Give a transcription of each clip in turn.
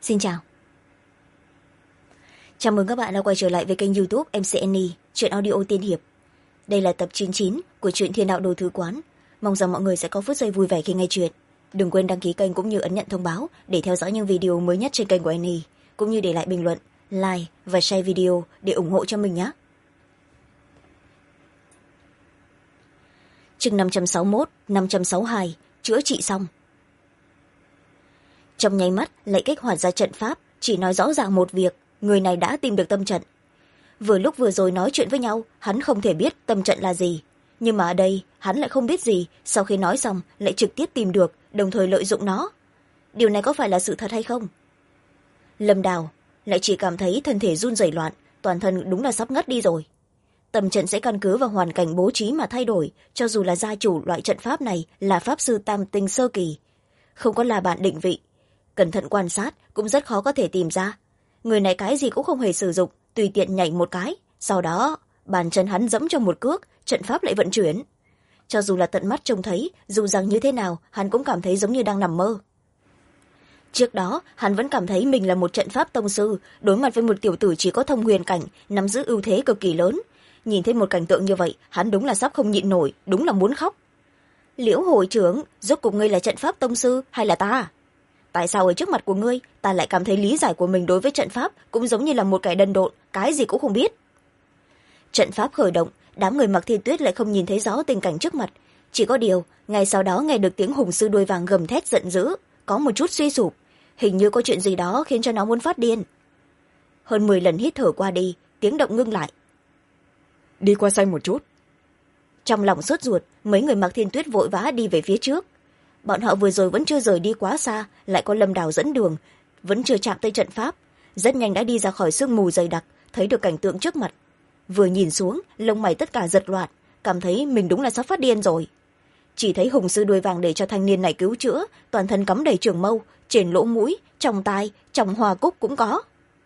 Xin chào. Chào mừng các bạn đã quay trở lại với kênh YouTube MC Annie, truyện audio tiên hiệp. Đây là tập 99 của truyện Thiên Đạo Đồ Thư Quán. Mong rằng mọi người sẽ có phút giây vui vẻ khi nghe chuyện. Đừng quên đăng ký kênh cũng như ấn nhận thông báo để theo dõi những video mới nhất trên kênh của Annie, cũng như để lại bình luận, like và share video để ủng hộ cho mình nhé. Chương 561, 562, chữa trị xong. Trong nháy mắt lại kích hoạt ra trận pháp, chỉ nói rõ ràng một việc, người này đã tìm được tâm trận. Lúc vừa rồi nói chuyện với nhau, hắn không thể biết tâm trận là gì, nhưng mà ở đây hắn lại không biết gì, sau khi nói xong lại trực tiếp tìm được, đồng thời lợi dụng nó. Điều này có phải là sự thật hay không? Lâm Đào lại chỉ cảm thấy thân thể run rẩy loạn, toàn thân đúng là sắp ngất đi rồi. Tâm trận sẽ căn cứ vào hoàn cảnh bố trí mà thay đổi, cho dù là gia chủ loại trận pháp này là pháp sư tam tinh sơ kỳ, không có là bạn định vị, cẩn thận quan sát cũng rất khó có thể tìm ra. Người này cái gì cũng không hề sử dụng, tùy tiện nhảy một cái, sau đó bàn chân hắn dẫm cho một cước, trận pháp lại vận chuyển. Cho dù là tận mắt trông thấy, dù rằng như thế nào hắn cũng cảm thấy giống như đang nằm mơ. Trước đó hắn vẫn cảm thấy mình là một trận pháp tông sư, đối mặt với một tiểu tử chỉ có thông huyền cảnh, nắm giữ ưu thế cực kỳ lớn. Nhìn thấy một cảnh tượng như vậy, hắn đúng là sắp không nhịn nổi, đúng là muốn khóc. Liễu hội trưởng, rốt cuộc ngươi là trận pháp tông sư hay là ta? Tại sao ở trước mặt của ngươi ta lại cảm thấy lý giải của mình đối với trận pháp cũng giống như là một kẻ đần độn, cái gì cũng không biết? Trận pháp khởi động, đám người Mặc Thiên Tuyết lại không nhìn thấy rõ tình cảnh trước mặt, chỉ có điều ngay sau đó nghe được tiếng hùng sư đuôi vàng gầm thét giận dữ, có một chút suy sụp, hình như có chuyện gì đó khiến cho nó muốn phát điên. Hơn 10 lần hít thở qua đi, tiếng động ngưng lại. Đi qua xanh một chút. Trong lòng sốt ruột, mấy người Mặc Thiên Tuyết vội vã đi về phía trước. Bọn họ vừa rồi vẫn chưa rời đi quá xa, lại có Lâm Đào dẫn đường, vẫn chưa chạm tới trận pháp, rất nhanh đã đi ra khỏi sương mù dày đặc, thấy được cảnh tượng trước mặt. Vừa nhìn xuống, lông mày tất cả giật loạn, cảm thấy mình đúng là sắp phát điên rồi. Chỉ thấy hùng sư đuôi vàng để cho thanh niên này cứu chữa, toàn thân cắm đầy trường mâu, trên lỗ mũi, trong tai, trong hoa cúc cũng có.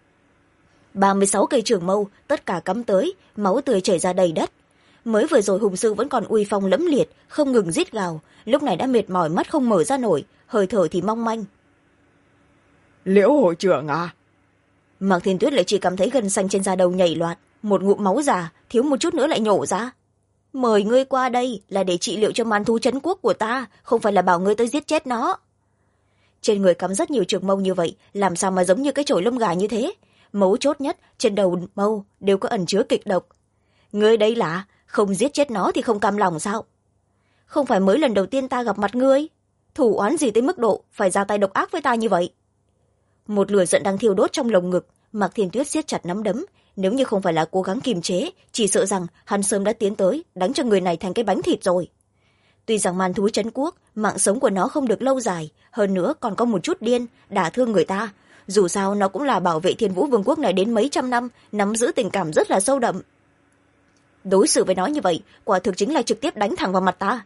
36 cây trường mâu, tất cả cắm tới, máu tươi chảy ra đầy đất. Mới vừa rồi hùng sư vẫn còn uy phong lẫm liệt, không ngừng rít gào, lúc này đã mệt mỏi, mắt không mở ra nổi, hơi thở thì mong manh. Liễu hội trưởng à? Mạc Thiên Tuyết lại chỉ cảm thấy gân xanh trên da đầu nhảy loạn, một ngụm máu già thiếu một chút nữa lại nhổ ra. Mời ngươi qua đây là để trị liệu cho man thú trấn quốc của ta, không phải là bảo ngươi tới giết chết nó. Trên người cắm rất nhiều trường mâu như vậy, làm sao mà giống như cái chổi lông gà như thế? Mấu chốt nhất, trên đầu mâu đều có ẩn chứa kịch độc. Ngươi đây là không giết chết nó thì không cam lòng sao? Không phải mới lần đầu tiên ta gặp mặt ngươi, thủ oán gì tới mức độ phải ra tay độc ác với ta như vậy? Một lửa giận đang thiêu đốt trong lồng ngực, Mạc Thiên Tuyết siết chặt nắm đấm, nếu như không phải là cố gắng kiềm chế, chỉ sợ rằng hắn sớm đã tiến tới đánh cho người này thành cái bánh thịt rồi. Tuy rằng man thú trấn quốc, mạng sống của nó không được lâu dài, hơn nữa còn có một chút điên, đả thương người ta, dù sao nó cũng là bảo vệ Thiên Vũ Vương quốc này đến mấy trăm năm, nắm giữ tình cảm rất là sâu đậm. Đối xử với nó như vậy, quả thực chính là trực tiếp đánh thẳng vào mặt ta.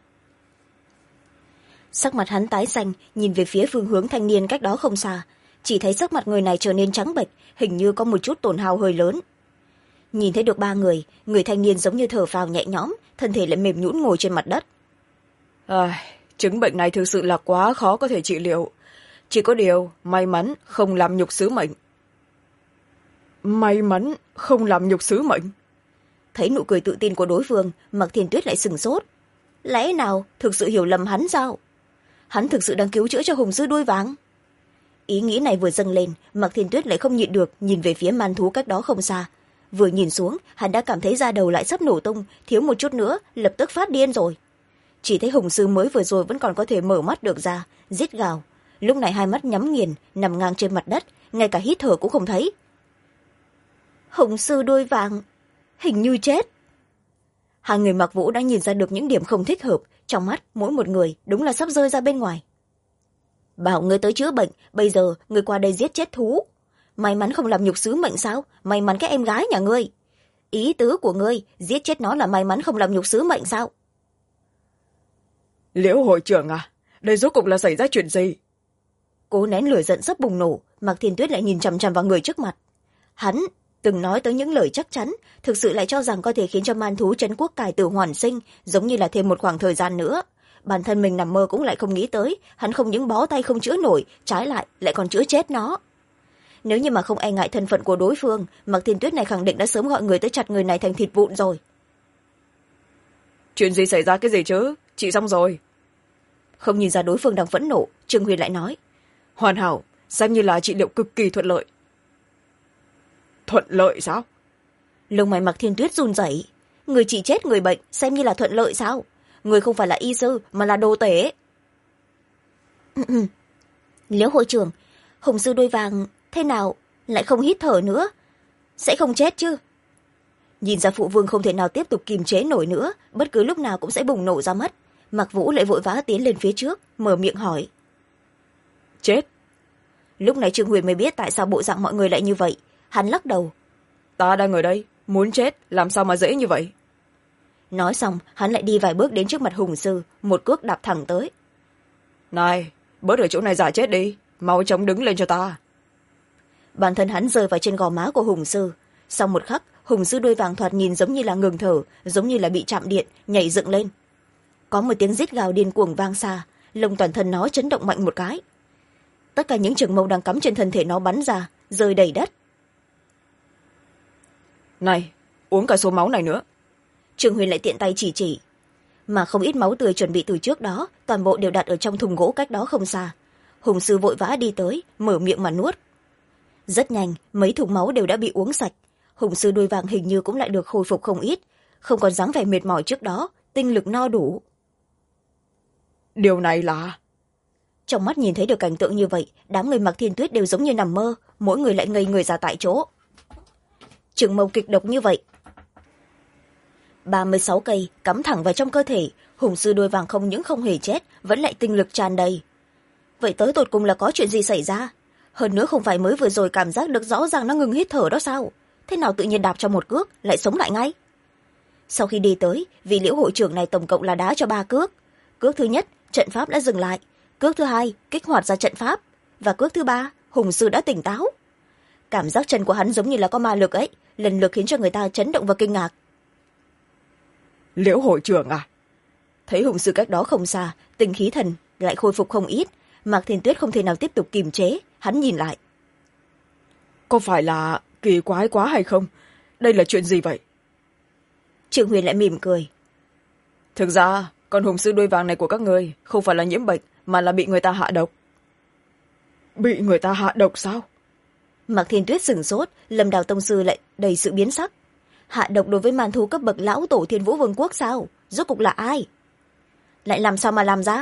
Sắc mặt hắn tái xanh, nhìn về phía phương hướng thanh niên cách đó không xa, chỉ thấy sắc mặt người này trở nên trắng bệch, hình như có một chút tổn hao hơi lớn. Nhìn thấy được ba người, người thanh niên giống như thở phào nhẹ nhõm, thân thể lại mềm nhũn ngồi trên mặt đất. Chứng bệnh này thực sự là quá khó có thể trị liệu, chỉ có điều may mắn không làm nhục sứ mệnh. May mắn không làm nhục sứ mệnh? Thấy nụ cười tự tin của đối phương, Mạc Thiên Tuyết lại sửng sốt. Lẽ nào thực sự hiểu lầm hắn sao? Hắn thực sự đang cứu chữa cho hùng sư đuôi vàng? Ý nghĩ này vừa dâng lên, Mạc Thiên Tuyết lại không nhịn được nhìn về phía man thú cách đó không xa. Vừa nhìn xuống, hắn đã cảm thấy da đầu lại sắp nổ tung, thiếu một chút nữa lập tức phát điên rồi. Chỉ thấy hùng sư mới vừa rồi vẫn còn có thể mở mắt được ra, rít gào, lúc này hai mắt nhắm nghiền, nằm ngang trên mặt đất, ngay cả hít thở cũng không thấy. Hùng sư đuôi vàng hình như chết. Hai người Mặc Vũ đã nhìn ra được những điểm không thích hợp, trong mắt mỗi một người đúng là sắp rơi ra bên ngoài. Bảo ngươi tới chữa bệnh, bây giờ ngươi qua đây giết chết thú, may mắn không làm nhục sứ mệnh sao? May mắn cái em gái nhà ngươi. Ý tứ của ngươi giết chết nó là may mắn không làm nhục sứ mệnh sao? Liễu hội trưởng à, đây rốt cuộc là xảy ra chuyện gì? Cố nén lửa giận sắp bùng nổ, Mạc Thiên Tuyết lại nhìn chằm chằm vào người trước mặt. Hắn từng nói tới những lời chắc chắn, thực sự lại cho rằng có thể khiến cho man thú trấn quốc cải tử hoàn sinh, giống như là thêm một khoảng thời gian nữa. Bản thân mình nằm mơ cũng lại không nghĩ tới, hắn không những bó tay không chữa nổi, trái lại còn chữa chết nó. nếu như mà không e ngại thân phận của đối phương, Mạc Thiên Tuyết này khẳng định đã sớm gọi người tới chặt người này thành thịt vụn rồi. Chuyện gì xảy ra cái gì chứ, chị xong rồi. Không nhìn ra đối phương đang phẫn nộ, Trương Huyền lại nói, Hoàn hảo, xem như là trị liệu cực kỳ thuận lợi. Thuận lợi sao? Lông mày Mạc Thiên Tuyết run rẩy. Người chỉ chết người bệnh xem như là thuận lợi sao? Người không phải là y sư mà là đồ tể. Liễu hội trưởng, hùng sư đôi vàng thế nào lại không hít thở nữa, sẽ không chết chứ? Nhìn ra phụ vương không thể nào tiếp tục kiềm chế nổi nữa, bất cứ lúc nào cũng sẽ bùng nổ ra mất. Mạc Vũ lại vội vã tiến lên phía trước, mở miệng hỏi. Chết. Lúc này Trương Huyền mới biết tại sao bộ dạng mọi người lại như vậy. Hắn lắc đầu. Ta đang ở đây, muốn chết làm sao mà dễ như vậy. Nói xong hắn lại đi vài bước đến trước mặt hùng sư, một cước đạp thẳng tới. Này, bớt ở chỗ này giả chết đi, mau chóng đứng lên cho ta. Bản thân hắn rơi vào trên gò má của hùng sư. Sau một khắc, hùng sư đôi vàng thoạt nhìn giống như là ngừng thở, giống như là bị chạm điện, nhảy dựng lên. Có một tiếng rít gào điên cuồng vang xa, lông toàn thân nó chấn động mạnh một cái. Tất cả những trường mâu đang cắm trên thân thể nó bắn ra, rơi đầy đất. Này, uống cả số máu này nữa. Trương Huyền lại tiện tay chỉ. Mà không ít máu tươi chuẩn bị từ trước đó, toàn bộ đều đặt ở trong thùng gỗ cách đó không xa. Hùng sư vội vã đi tới, mở miệng mà nuốt. Rất nhanh, mấy thùng máu đều đã bị uống sạch. Hùng sư đôi vàng hình như cũng lại được khôi phục không ít, không còn dáng vẻ mệt mỏi trước đó, tinh lực no đủ. Điều này là... Trong mắt nhìn thấy được cảnh tượng như vậy, đám người Mạc Thiên Tuyết đều giống như nằm mơ, mỗi người lại ngây người ra tại chỗ. Trường mâu kịch độc như vậy, 36 cây cắm thẳng vào trong cơ thể, hùng sư đôi vàng không những không hề chết, vẫn lại tinh lực tràn đầy. Vậy tới tột cùng là có chuyện gì xảy ra? Hơn nữa không phải mới vừa rồi cảm giác được rõ ràng nó ngừng hít thở đó sao? Thế nào tự nhiên đạp cho một cước lại sống lại ngay? Sau khi đi tới, vị Liễu hội trưởng này tổng cộng là đá cho 3 cước. Cước thứ nhất, trận pháp đã dừng lại. Cước thứ hai, kích hoạt ra trận pháp. Và cước thứ ba, hùng sư đã tỉnh táo. Cảm giác chân của hắn giống như là có ma lực ấy, lần lượt khiến cho người ta chấn động và kinh ngạc. Liễu hội trưởng à? Thấy hùng sư cách đó không xa, tinh khí thần lại khôi phục không ít. Mạc Thiên Tuyết không thể nào tiếp tục kiềm chế, hắn nhìn lại. Có phải là kỳ quái quá hay không? Đây là chuyện gì vậy? Trương Huyền lại mỉm cười. Thực ra, con hùng sư đuôi vàng này của các ngươi không phải là nhiễm bệnh, mà là bị người ta hạ độc. Bị người ta hạ độc sao? Mạc Thiên Tuyết sửng sốt, Lâm Đào tông sư lại đầy sự biến sắc. Hạ độc đối với man thú cấp bậc lão tổ Thiên Vũ Vương quốc sao? Rốt cục là ai? Lại làm sao mà làm ra?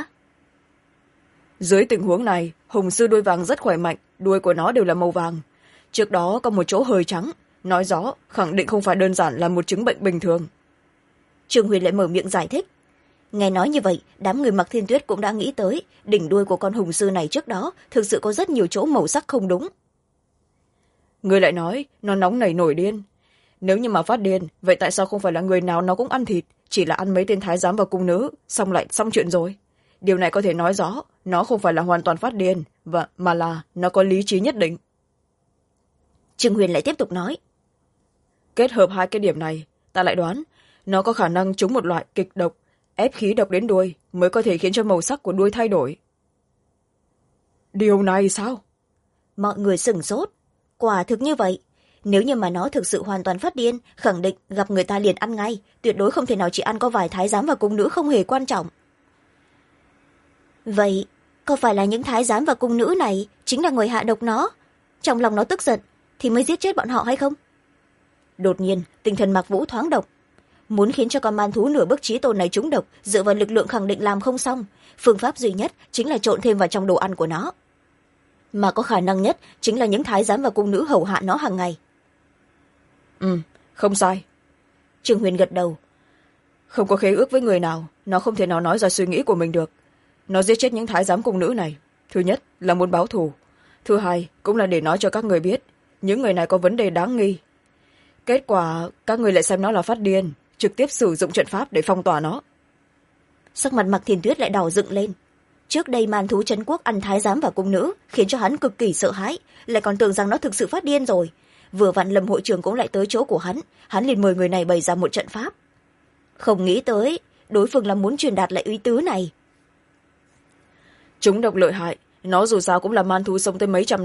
Dưới tình huống này, hùng sư đuôi vàng rất khỏe mạnh, đuôi của nó đều là màu vàng. Trước đó có một chỗ hơi trắng, nói rõ khẳng định không phải đơn giản là một chứng bệnh bình thường. Trương Huyền lại mở miệng giải thích. Nghe nói như vậy, đám người Mạc Thiên Tuyết cũng đã nghĩ tới, đỉnh đuôi của con hùng sư này trước đó thực sự có rất nhiều chỗ màu sắc không đúng. Người lại nói nó nóng nảy nổi điên. Nếu như mà phát điên, vậy tại sao không phải là người nào nó cũng ăn thịt, chỉ là ăn mấy tên thái giám và cung nữ, xong lại xong chuyện rồi? Điều này có thể nói rõ nó không phải là hoàn toàn phát điên, mà là nó có lý trí nhất định. Trương Huyền lại tiếp tục nói. Kết hợp hai cái điểm này, ta lại đoán nó có khả năng trúng một loại kịch độc, ép khí độc đến đuôi mới có thể khiến cho màu sắc của đuôi thay đổi. Điều này sao? Mọi người sửng sốt. Quả thực như vậy. Nếu như mà nó thực sự hoàn toàn phát điên, khẳng định gặp người ta liền ăn ngay, tuyệt đối không thể nào chỉ ăn có vài thái giám và cung nữ không hề quan trọng. Vậy, có phải là những thái giám và cung nữ này chính là người hạ độc nó? Trong lòng nó tức giận, thì mới giết chết bọn họ hay không? Đột nhiên, tinh thần Mạc Vũ thoáng động. Muốn khiến cho con man thú nửa bước chí tôn này trúng độc, dựa vào lực lượng khẳng định làm không xong. Phương pháp duy nhất chính là trộn thêm vào trong đồ ăn của nó. Mà có khả năng nhất chính là những thái giám và cung nữ hầu hạ nó hàng ngày. Không sai. Trương Huyền gật đầu. Không có khế ước với người nào, nó không thể nào nói ra suy nghĩ của mình được. Nó giết chết những thái giám cung nữ này, thứ nhất là muốn báo thù, thứ hai cũng là để nói cho các người biết những người này có vấn đề đáng nghi. Kết quả các người lại xem nó là phát điên, trực tiếp sử dụng trận pháp để phong tỏa nó. Sắc mặt Mạc Thiên Tuyết lại đỏ dựng lên. Trước đây man thú trấn quốc ăn thái giám và cung nữ khiến cho hắn cực kỳ sợ hãi, lại còn tưởng rằng nó thực sự phát điên rồi. Vừa vặn Lâm hội trưởng cũng lại tới chỗ của hắn liền mời người này bày ra một trận pháp. Không nghĩ tới đối phương là muốn truyền đạt lại ý tứ này. Chúng độc lợi hại, nó dù sao cũng là man thú sống tới mấy trăm năm,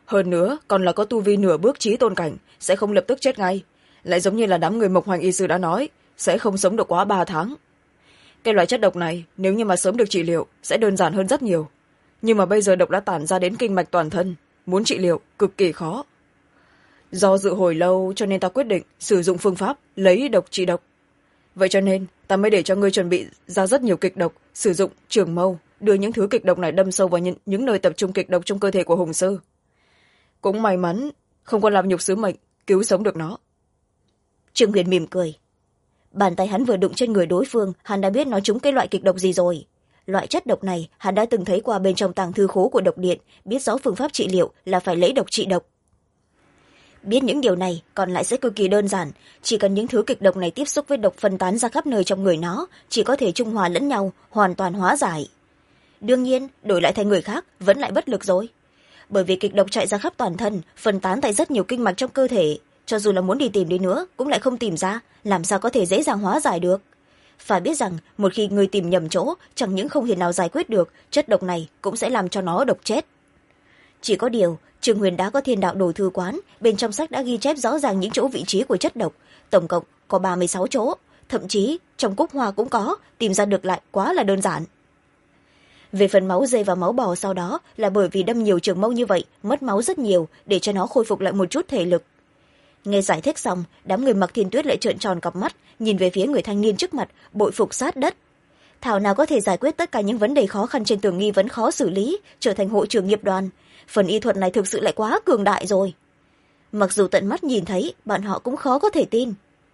hơn nữa còn là có tu vi nửa bước chí tôn cảnh, sẽ không lập tức chết ngay, lại giống như là đám người Mộc Hoành y sư đã nói, sẽ không sống được quá 3 tháng. Cái loại chất độc này nếu như mà sớm được trị liệu sẽ đơn giản hơn rất nhiều, nhưng mà bây giờ độc đã tản ra đến kinh mạch toàn thân, muốn trị liệu cực kỳ khó. Do dự hồi lâu cho nên ta quyết định sử dụng phương pháp lấy độc trị độc. Vậy cho nên ta mới để cho ngươi chuẩn bị ra rất nhiều kịch độc, sử dụng trường mâu đưa những thứ kịch độc này đâm sâu vào những nơi tập trung kịch độc trong cơ thể của Hùng sư. Cũng may mắn không có làm nhục sứ mệnh, cứu sống được nó. Trương Huyền mỉm cười. Bàn tay hắn vừa đụng trên người đối phương, hắn đã biết nó trúng cái loại kịch độc gì rồi. Loại chất độc này hắn đã từng thấy qua bên trong tàng thư khố của độc điện, biết rõ phương pháp trị liệu là phải lấy độc trị độc. Biết những điều này còn lại sẽ cực kỳ đơn giản, chỉ cần những thứ kịch độc này tiếp xúc với độc phân tán ra khắp nơi trong người nó, chỉ có thể trung hòa lẫn nhau, hoàn toàn hóa giải. Đương nhiên đổi lại thành người khác vẫn lại bất lực rồi, bởi vì kịch độc chạy ra khắp toàn thân, phân tán tại rất nhiều kinh mạch trong cơ thể, cho dù là muốn đi tìm đi nữa cũng lại không tìm ra, làm sao có thể dễ dàng hóa giải được. Phải biết rằng một khi người tìm nhầm chỗ, chẳng những không thể nào giải quyết được, chất độc này cũng sẽ làm cho nó độc chết. Chỉ có điều Trương Huyền đã có Thiên Đạo Đồ Thư Quán, bên trong sách đã ghi chép rõ ràng những chỗ vị trí của chất độc, tổng cộng có 36 chỗ, thậm chí trong cúc hoa cũng có, tìm ra được lại quá là đơn giản. Về phần máu dê và máu bò sau đó là bởi vì đâm nhiều trường mâu như vậy, mất máu rất nhiều, để cho nó khôi phục lại một chút thể lực. Nghe giải thích xong, đám người Mặc Thiên Tuyết lại trợn tròn cặp mắt, nhìn về phía người thanh niên trước mặt, bội phục sát đất. Thảo nào có thể giải quyết tất cả những vấn đề khó khăn trên tường nghi vấn khó xử lý, trở thành hội trưởng nghiệp đoàn. Phần y thuật này thực sự lại quá cường đại rồi. Mặc dù tận mắt nhìn thấy, bọn họ cũng khó có thể tin.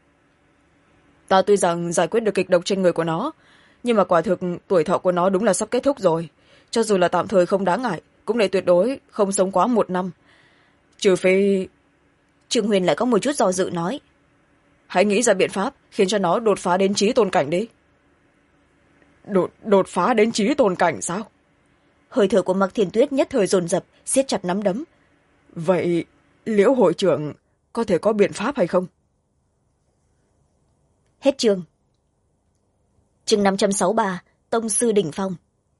Ta tuy rằng giải quyết được kịch độc trên người của nó, nhưng mà quả thực tuổi thọ của nó đúng là sắp kết thúc rồi. Cho dù là tạm thời không đáng ngại, cũng để tuyệt đối không sống quá 1 năm. Trừ phi... Trương Huyền lại có một chút do dự nói. Hãy nghĩ ra biện pháp khiến cho nó đột phá đến chí tôn cảnh đi. Đột phá đến chí tôn cảnh sao? Hơi thở của Mặc Thiên Tuyết nhất thời dồn dập, siết chặt nắm đấm. Vậy Liễu hội trưởng có thể có biện pháp hay không? Hết chương. Chương 563, Tông sư đỉnh phong.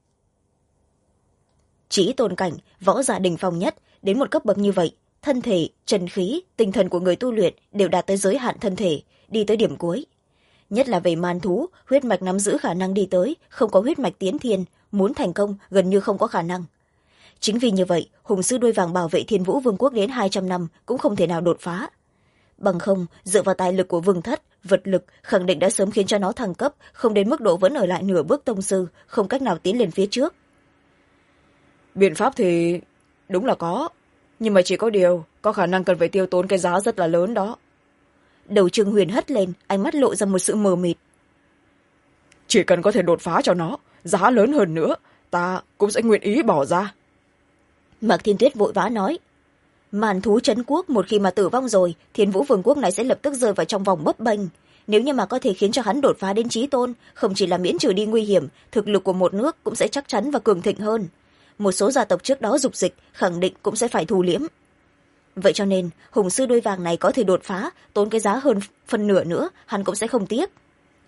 Chí tôn cảnh, võ giả đỉnh phong nhất, đến một cấp bậc như vậy, thân thể, trần khí, tinh thần của người tu luyện đều đạt tới giới hạn thân thể, đi tới điểm cuối. Nhất là về man thú, huyết mạch nắm giữ khả năng đi tới, không có huyết mạch tiến thiên, muốn thành công gần như không có khả năng. Chính vì như vậy, Hùng sư đuôi vàng bảo vệ Thiên Vũ Vương quốc đến 200 năm cũng không thể nào đột phá. Bằng không, dựa vào tài lực của Vương Thất, vật lực khẳng định đã sớm khiến cho nó thăng cấp, không đến mức độ vẫn ở lại nửa bước tông sư, không cách nào tiến lên phía trước. Biện pháp thì đúng là có, nhưng mà chỉ có điều có khả năng cần phải tiêu tốn cái giá rất là lớn đó. Đầu Trương Huyền hất lên, ánh mắt lộ ra một sự mờ mịt. Chỉ cần có thể đột phá cho nó, giá lớn hơn nữa, ta cũng sẽ nguyện ý bỏ ra. Mạc Thiên Tuyết vội vã nói. Màn thú trấn quốc một khi mà tử vong rồi, Thiên Vũ Vương quốc này sẽ lập tức rơi vào trong vòng bấp bênh. Nếu như mà có thể khiến cho hắn đột phá đến chí tôn, không chỉ là miễn trừ đi nguy hiểm, thực lực của một nước cũng sẽ chắc chắn và cường thịnh hơn. Một số gia tộc trước đó dục dịch khẳng định cũng sẽ phải thu liễm. Vậy cho nên Hùng sư đuôi vàng này có thể đột phá, tốn cái giá hơn phần nửa nữa, hắn cũng sẽ không tiếc.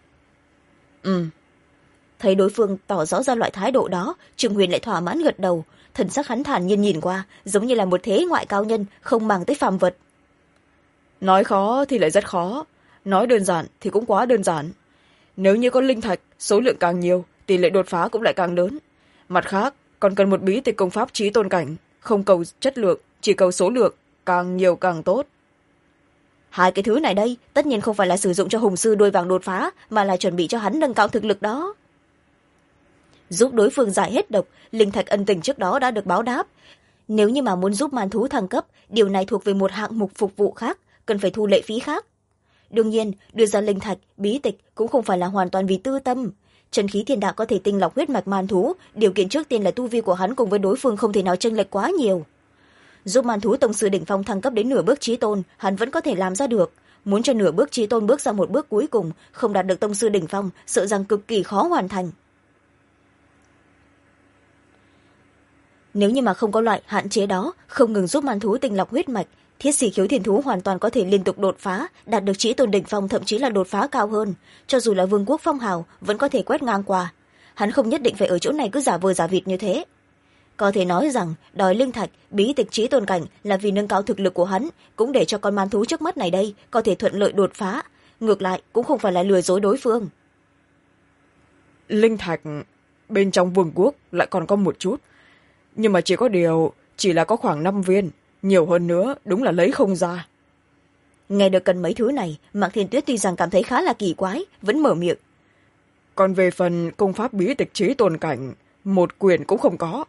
Thấy đối phương tỏ rõ ra loại thái độ đó, Trương Huyền lại thỏa mãn gật đầu, thần sắc hắn thản nhiên nhìn qua, giống như là một thế ngoại cao nhân, không màng tới phàm vật. Nói khó thì lại rất khó, nói đơn giản thì cũng quá đơn giản. Nếu như có linh thạch, số lượng càng nhiều, tỷ lệ đột phá cũng lại càng lớn. Mặt khác, còn cần một bí tịch công pháp chí tôn cảnh, không cầu chất lượng, chỉ cầu số lượng, càng nhiều càng tốt. Hai cái thứ này đây, tất nhiên không phải là sử dụng cho Hùng sư đuôi vàng đột phá, mà là chuẩn bị cho hắn nâng cao thực lực đó. Giúp đối phương giải hết độc, linh thạch ân tình trước đó đã được báo đáp. Nếu như mà muốn giúp man thú thăng cấp, điều này thuộc về một hạng mục phục vụ khác, cần phải thu lệ phí khác. Đương nhiên, đưa ra linh thạch, bí tịch cũng không phải là hoàn toàn vì tư tâm. Chân khí thiên đạo có thể tinh lọc huyết mạch man thú, điều kiện trước tiên là tu vi của hắn cùng với đối phương không thể nào chênh lệch quá nhiều. Giúp man thú tông sư đỉnh phong thăng cấp đến nửa bước chí tôn, hắn vẫn có thể làm ra được. Muốn cho nửa bước chí tôn bước ra một bước cuối cùng, không đạt được tông sư đỉnh phong, sợ rằng cực kỳ khó hoàn thành. Nếu như mà không có loại hạn chế đó, không ngừng giúp man thú tinh lọc huyết mạch, Thiết Sĩ Khiếu Thiên Thú hoàn toàn có thể liên tục đột phá, đạt được chí tôn đỉnh phong, thậm chí là đột phá cao hơn. Cho dù là vương quốc phong hào, vẫn có thể quét ngang qua. Hắn không nhất định phải ở chỗ này cứ giả vờ giả vịt như thế. có thể nói rằng đòi linh thạch bí tịch trí tôn cảnh là vì nâng cao thực lực của hắn, cũng để cho con man thú trước mắt này đây có thể thuận lợi đột phá, ngược lại cũng không phải là lừa dối đối phương. Linh thạch bên trong vương quốc lại còn có một chút, nhưng mà chỉ là có khoảng 5 viên, nhiều hơn nữa đúng là lấy không ra. Nghe được cần mấy thứ này, Mạc Thiên Tuyết tuy rằng cảm thấy khá là kỳ quái, vẫn mở miệng. Còn về phần công pháp bí tịch trí tôn cảnh, một quyển cũng không có.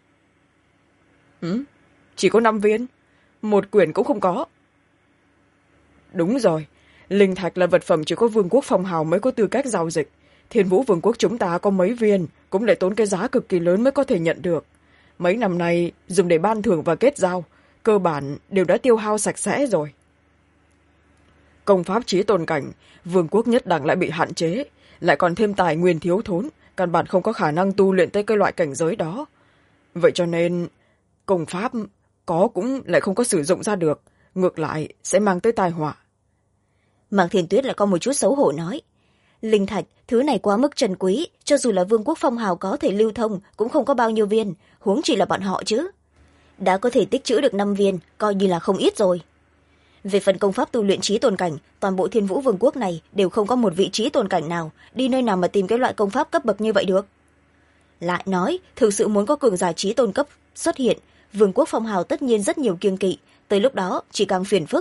Chỉ có 5 viên, một quyển cũng không có. Đúng rồi, linh thạch là vật phẩm chỉ có vương quốc phong hào mới có tư cách giao dịch. Thiên Vũ vương quốc chúng ta có mấy viên, cũng lại tốn cái giá cực kỳ lớn mới có thể nhận được. Mấy năm nay dùng để ban thưởng và kết giao, cơ bản đều đã tiêu hao sạch sẽ rồi. Công pháp trí tôn cảnh, vương quốc nhất đẳng lại bị hạn chế, lại còn thêm tài nguyên thiếu thốn, căn bản không có khả năng tu luyện tới cái loại cảnh giới đó. Vậy cho nên công pháp có cũng lại không có sử dụng ra được, ngược lại sẽ mang tới tai họa. Mạc Thiên Tuyết lại có một chút xấu hổ nói. Linh thạch, thứ này quá mức trân quý, cho dù là vương quốc phong hào có thể lưu thông cũng không có bao nhiêu viên, huống chỉ là bọn họ chứ. Đã có thể tích trữ được 5 viên, coi như là không ít rồi. Về phần công pháp tu luyện trí tôn cảnh, toàn bộ Thiên Vũ vương quốc này đều không có một vị trí tôn cảnh nào, đi nơi nào mà tìm cái loại công pháp cấp bậc như vậy được. Lại nói, thực sự muốn có cường giả trí tôn cấp xuất hiện, vương quốc phong hào tất nhiên rất nhiều kiêng kỵ, tới lúc đó chỉ càng phiền phức.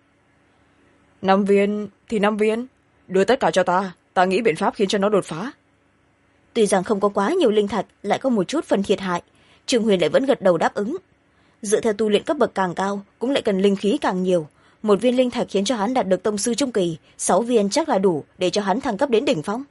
5 viên thì 5 viên, đưa tất cả cho ta nghĩ biện pháp khiến cho nó đột phá. Tuy rằng không có quá nhiều linh thạch, lại có một chút phần thiệt hại, Trương Huyền lại vẫn gật đầu đáp ứng. Dựa theo tu luyện cấp bậc càng cao, cũng lại cần linh khí càng nhiều. Một viên linh thạch khiến cho hắn đạt được tông sư trung kỳ, 6 viên chắc là đủ để cho hắn thăng cấp đến đỉnh phong.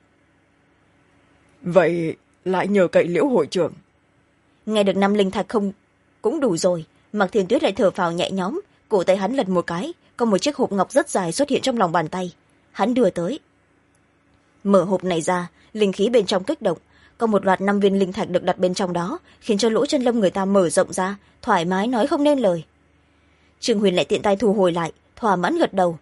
Vậy lại nhờ cậy Liễu hội trưởng. Nghe được 5 linh thạch không cũng đủ rồi, Mạc Thiên Tuyết lại thở phào nhẹ nhõm, cổ tay hắn lật một cái, có một chiếc hộp ngọc rất dài xuất hiện trong lòng bàn tay. Hắn đưa tới. Mở hộp này ra, linh khí bên trong kích động, có một loạt 5 viên linh thạch được đặt bên trong đó, khiến cho lỗ chân lông người ta mở rộng ra, thoải mái nói không nên lời. Trương Huyền lại tiện tay thu hồi lại, thỏa mãn gật đầu.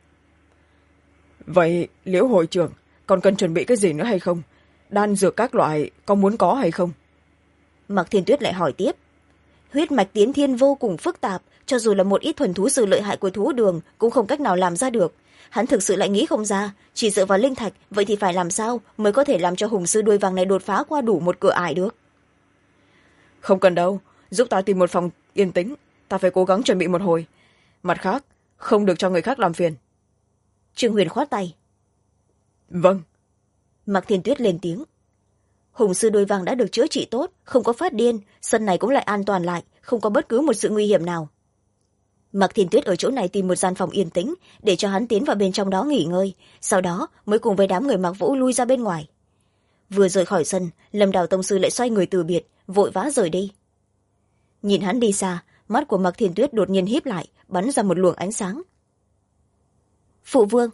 Vậy Liễu hội trưởng còn cần chuẩn bị cái gì nữa hay không? Đan dược các loại có muốn có hay không? Mạc Thiên Tuyết lại hỏi tiếp. Huyết mạch tiến thiên vô cùng phức tạp, cho dù là một ít thuần thú sự lợi hại của thú đường cũng không cách nào làm ra được. Hắn thực sự lại nghĩ không ra, chỉ dựa vào linh thạch, vậy thì phải làm sao mới có thể làm cho hùng sư đuôi vàng này đột phá qua đủ một cửa ải được? Không cần đâu, giúp ta tìm một phòng yên tĩnh, ta phải cố gắng chuẩn bị một hồi. Mặt khác, không được cho người khác làm phiền. Trương Huyền khoát tay. Vâng. Mạc Thiên Tuyết lên tiếng. Hùng sư đuôi vàng đã được chữa trị tốt, không có phát điên, sân này cũng lại an toàn lại, không có bất cứ một sự nguy hiểm nào. Mạc Thiên Tuyết ở chỗ này tìm một gian phòng yên tĩnh để cho hắn tiến vào bên trong đó nghỉ ngơi, sau đó mới cùng với đám người Mạc Vũ lui ra bên ngoài. Vừa rời khỏi sân, Lâm Đào tông sư lại xoay người từ biệt, vội vã rời đi. Nhìn hắn đi xa, mắt của Mạc Thiên Tuyết đột nhiên híp lại, bắn ra một luồng ánh sáng. Phụ vương.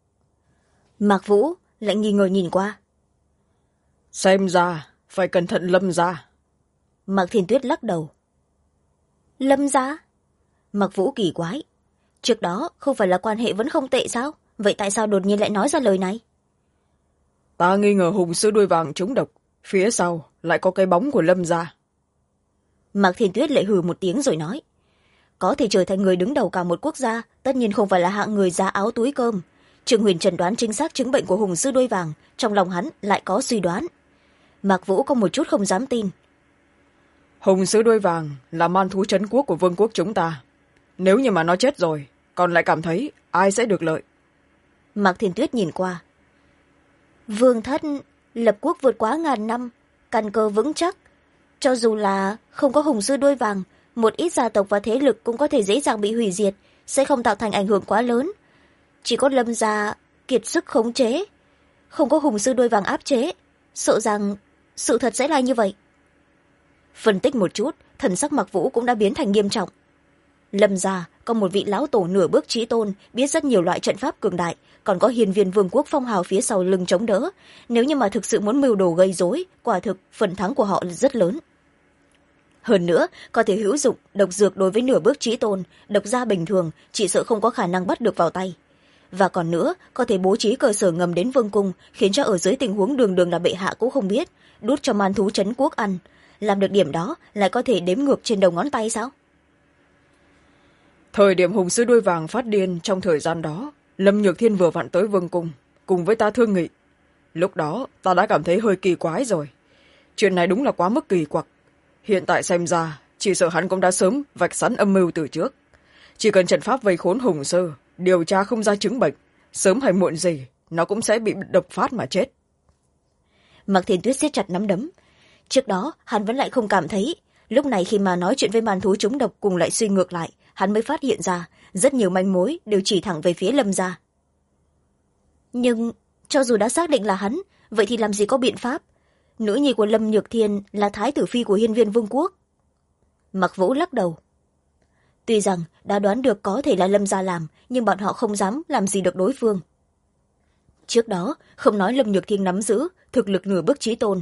Mạc Vũ lại nghi ngờ nhìn qua. Xem ra phải cẩn thận Lâm gia. Mạc Thiên Tuyết lắc đầu. Lâm gia? Mạc Vũ kỳ quái. Trước đó không phải là quan hệ vẫn không tệ sao? Vậy tại sao đột nhiên lại nói ra lời này? Ta nghi ngờ hùng sư đuôi vàng trúng độc, phía sau lại có cái bóng của Lâm gia. Mạc Thiên Tuyết lại hừ một tiếng rồi nói. Có thể trở thành người đứng đầu cả một quốc gia, tất nhiên không phải là hạng người giá áo túi cơm. Trương Huyền chẩn đoán chính xác chứng bệnh của hùng sư đuôi vàng, trong lòng hắn lại có suy đoán. Mạc Vũ có một chút không dám tin. Hùng sư đuôi vàng là man thú trấn quốc của vương quốc chúng ta. Nếu như mà nó chết rồi, còn lại cảm thấy ai sẽ được lợi? Mạc Thiên Tuyết nhìn qua. Vương thất lập quốc vượt quá 1000 năm, căn cơ vững chắc. Cho dù là không có hùng sư đuôi vàng, một ít gia tộc và thế lực cũng có thể dễ dàng bị hủy diệt, sẽ không tạo thành ảnh hưởng quá lớn. Chỉ có Lâm gia kiệt sức khống chế, không có hùng sư đuôi vàng áp chế, sợ rằng sự thật sẽ là như vậy. Phân tích một chút, thần sắc Mạc Vũ cũng đã biến thành nghiêm trọng. Lâm gia có một vị lão tổ nửa bước chí tôn, biết rất nhiều loại trận pháp cường đại, còn có hiền viên vương quốc phong hào phía sau lưng chống đỡ. Nếu như mà thực sự muốn mưu đồ gây rối, quả thực phần thắng của họ rất lớn. Hơn nữa, có thể hữu dụng độc dược đối với nửa bước chí tôn, độc gia bình thường chỉ sợ không có khả năng bắt được vào tay. Và còn nữa, có thể bố trí cơ sở ngầm đến vương cung, khiến cho ở dưới tình huống đường đường là bệ hạ cũng không biết, đút cho man thú trấn quốc ăn. làm được điểm đó lại có thể đếm ngược trên đầu ngón tay sao? Thời điểm hùng sư đuôi vàng phát điên, trong thời gian đó Lâm Nhược Thiên vừa vặn tới vương cung cùng với ta thương nghị. Lúc đó ta đã cảm thấy hơi kỳ quái rồi. Chuyện này đúng là quá mức kỳ quặc. Hiện tại xem ra chỉ sợ hắn cũng đã sớm vạch sẵn âm mưu từ trước. Chỉ cần trận pháp vây khốn hùng sư, điều tra không ra chứng bệnh, sớm hay muộn gì nó cũng sẽ bị độc phát mà chết. Mạc Thiên Tuyết siết chặt nắm đấm. Trước đó hắn vẫn lại không cảm thấy, lúc này khi mà nói chuyện với màn thú trúng độc cùng lại suy ngược lại, hắn mới phát hiện ra rất nhiều manh mối đều chỉ thẳng về phía Lâm gia. Nhưng cho dù đã xác định là hắn, vậy thì làm gì có biện pháp? Nữ nhi của Lâm Nhược Thiên là thái tử phi của Hiên Viên Vương quốc. Mặc Vũ lắc đầu. Tuy rằng đã đoán được có thể là Lâm gia làm, nhưng bọn họ không dám làm gì được đối phương. Trước đó không nói Lâm Nhược Thiên nắm giữ thực lực nửa bước chí tôn,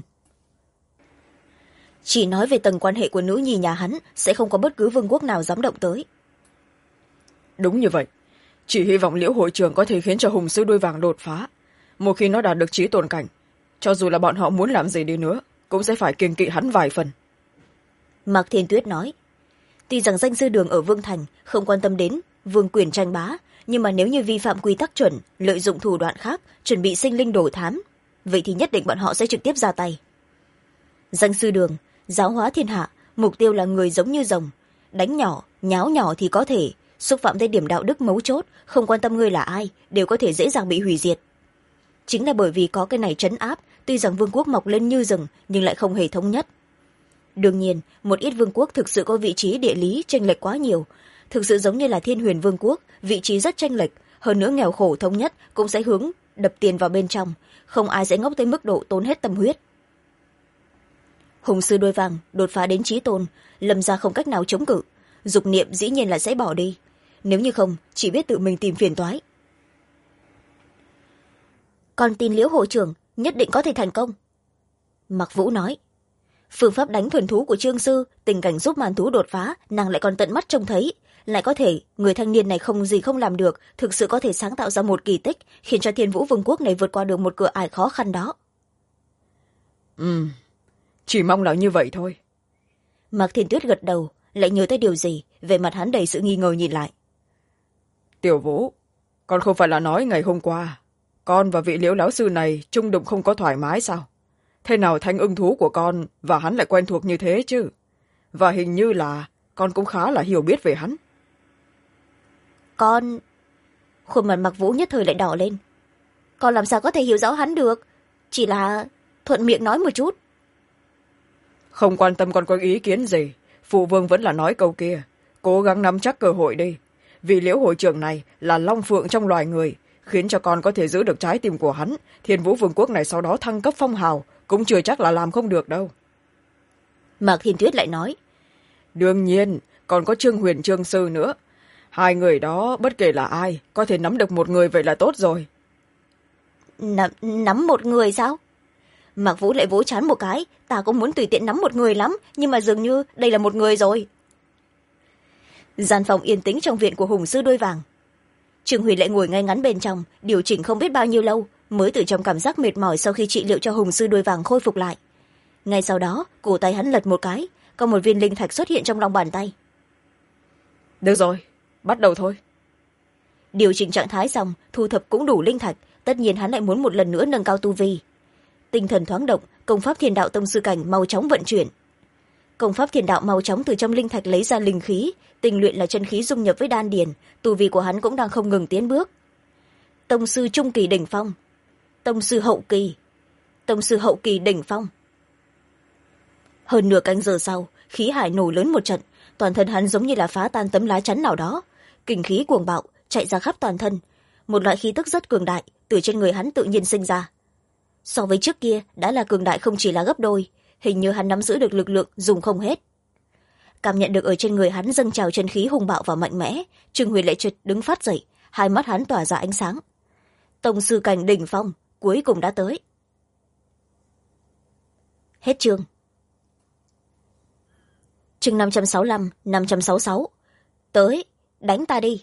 chỉ nói về tầng quan hệ của nữ nhi nhà hắn, sẽ không có bất cứ vương quốc nào dám động tới. Đúng như vậy, chỉ hy vọng Liễu hội trưởng có thể khiến cho hùng sư đuôi vàng đột phá. Một khi nó đạt được chí tôn cảnh, cho dù là bọn họ muốn làm gì đi nữa cũng sẽ phải kiêng kỵ hắn vài phần. Mạc Thiên Tuyết nói, tuy rằng danh sư đường ở Vương Thành không quan tâm đến vương quyền tranh bá, nhưng mà nếu như vi phạm quy tắc chuẩn, lợi dụng thủ đoạn khác chuẩn bị sinh linh đổ thám, vậy thì nhất định bọn họ sẽ trực tiếp ra tay. Danh sư đường giáo hóa thiên hạ, mục tiêu là người giống như rồng, đánh nhỏ nháo nhỏ thì có thể, xúc phạm tới điểm đạo đức mấu chốt, không quan tâm ngươi là ai đều có thể dễ dàng bị hủy diệt. Chính là bởi vì có cái này trấn áp, tuy rằng vương quốc mọc lên như rừng nhưng lại không hề thống nhất. Đương nhiên một ít vương quốc thực sự có vị trí địa lý chênh lệch quá nhiều, thực sự giống như là Thiên Huyền Vương quốc, vị trí rất chênh lệch, hơn nữa nghèo khổ thống nhất cũng sẽ hướng đập tiền vào bên trong, không ai sẽ ngốc tới mức độ tốn hết tâm huyết. Hùng sư đuôi vàng đột phá đến chí tôn, Lâm gia không cách nào chống cự, dục niệm dĩ nhiên là sẽ bỏ đi, nếu như không chỉ biết tự mình tìm phiền toái. Con tin Liễu hội trưởng nhất định có thể thành công. Mặc Vũ nói, phương pháp đánh thuần thú của Trương sư, tình cảnh giúp màn thú đột phá nàng lại còn tận mắt trông thấy, lại có thể người thanh niên này không gì không làm được, thực sự có thể sáng tạo ra một kỳ tích, khiến cho Thiên Vũ Vương quốc này vượt qua được một cửa ải khó khăn đó. Chỉ mong là như vậy thôi. Mạc Thiên Tuyết gật đầu, lại nhớ tới điều gì, về mặt hắn đầy sự nghi ngờ nhìn lại. Tiểu Vũ, con không phải là nói ngày hôm qua con và vị Liễu lão sư này chung đụng không có thoải mái sao? Thế nào thanh ưng thú của con và hắn lại quen thuộc như thế chứ? Và hình như là con cũng khá là hiểu biết về hắn. Con... Khuôn mặt Mạc Vũ nhất thời lại đỏ lên. Con làm sao có thể hiểu rõ hắn được? Chỉ là thuận miệng nói một chút. Không quan tâm con có ý kiến gì, phụ vương vẫn là nói câu kia, cố gắng nắm chắc cơ hội đi. Vì Liễu hội trưởng này là long phượng trong loài người, khiến cho con có thể giữ được trái tim của hắn, Thiên Vũ Vương quốc này sau đó thăng cấp phong hào cũng chưa chắc là làm không được đâu. Mạc Thiên Tuyết lại nói, đương nhiên còn có Trương Huyền Trương sư nữa, hai người đó bất kể là ai có thể nắm được một người vậy là tốt rồi. Nắm một người sao? Mạc Vũ lại vỗ trán một cái, ta cũng muốn tùy tiện nắm một người lắm, nhưng mà dường như đây là một người rồi. Gian phòng yên tĩnh trong viện của hùng sư đuôi vàng, Trương Huyền lại ngồi ngay ngắn bên trong, điều chỉnh không biết bao nhiêu lâu mới từ trong cảm giác mệt mỏi sau khi trị liệu cho hùng sư đuôi vàng khôi phục lại. Ngay sau đó cổ tay hắn lật một cái, có một viên linh thạch xuất hiện trong lòng bàn tay. Được rồi, bắt đầu thôi. Điều chỉnh trạng thái xong, thu thập cũng đủ linh thạch, tất nhiên hắn lại muốn một lần nữa nâng cao tu vi. Tinh thần thoáng động, công pháp Thiên Đạo tông sư cảnh mau chóng vận chuyển. Công pháp Thiên Đạo mau chóng từ trong linh thạch lấy ra linh khí, tinh luyện là chân khí dung nhập với đan điền, tu vi của hắn cũng đang không ngừng tiến bước. Tông sư trung kỳ đỉnh phong, tông sư hậu kỳ, tông sư hậu kỳ đỉnh phong. Hơn nửa canh giờ sau, khí hải nổ lớn một trận, toàn thân hắn giống như là phá tan tấm lá chắn nào đó, kình khí cuồng bạo chạy ra khắp toàn thân, một loại khí tức rất cường đại từ trên người hắn tự nhiên sinh ra. So với trước kia đã là cường đại không chỉ là gấp đôi, hình như hắn nắm giữ được lực lượng dùng không hết. Cảm nhận được ở trên người hắn dâng trào chân khí hùng bạo và mạnh mẽ, Trương Huyền lại chợt đứng phát dậy, hai mắt hắn tỏa ra ánh sáng. Tông sư cảnh đỉnh phong cuối cùng đã tới. Hết chương. Chương 565, 566. Tới, đánh ta đi.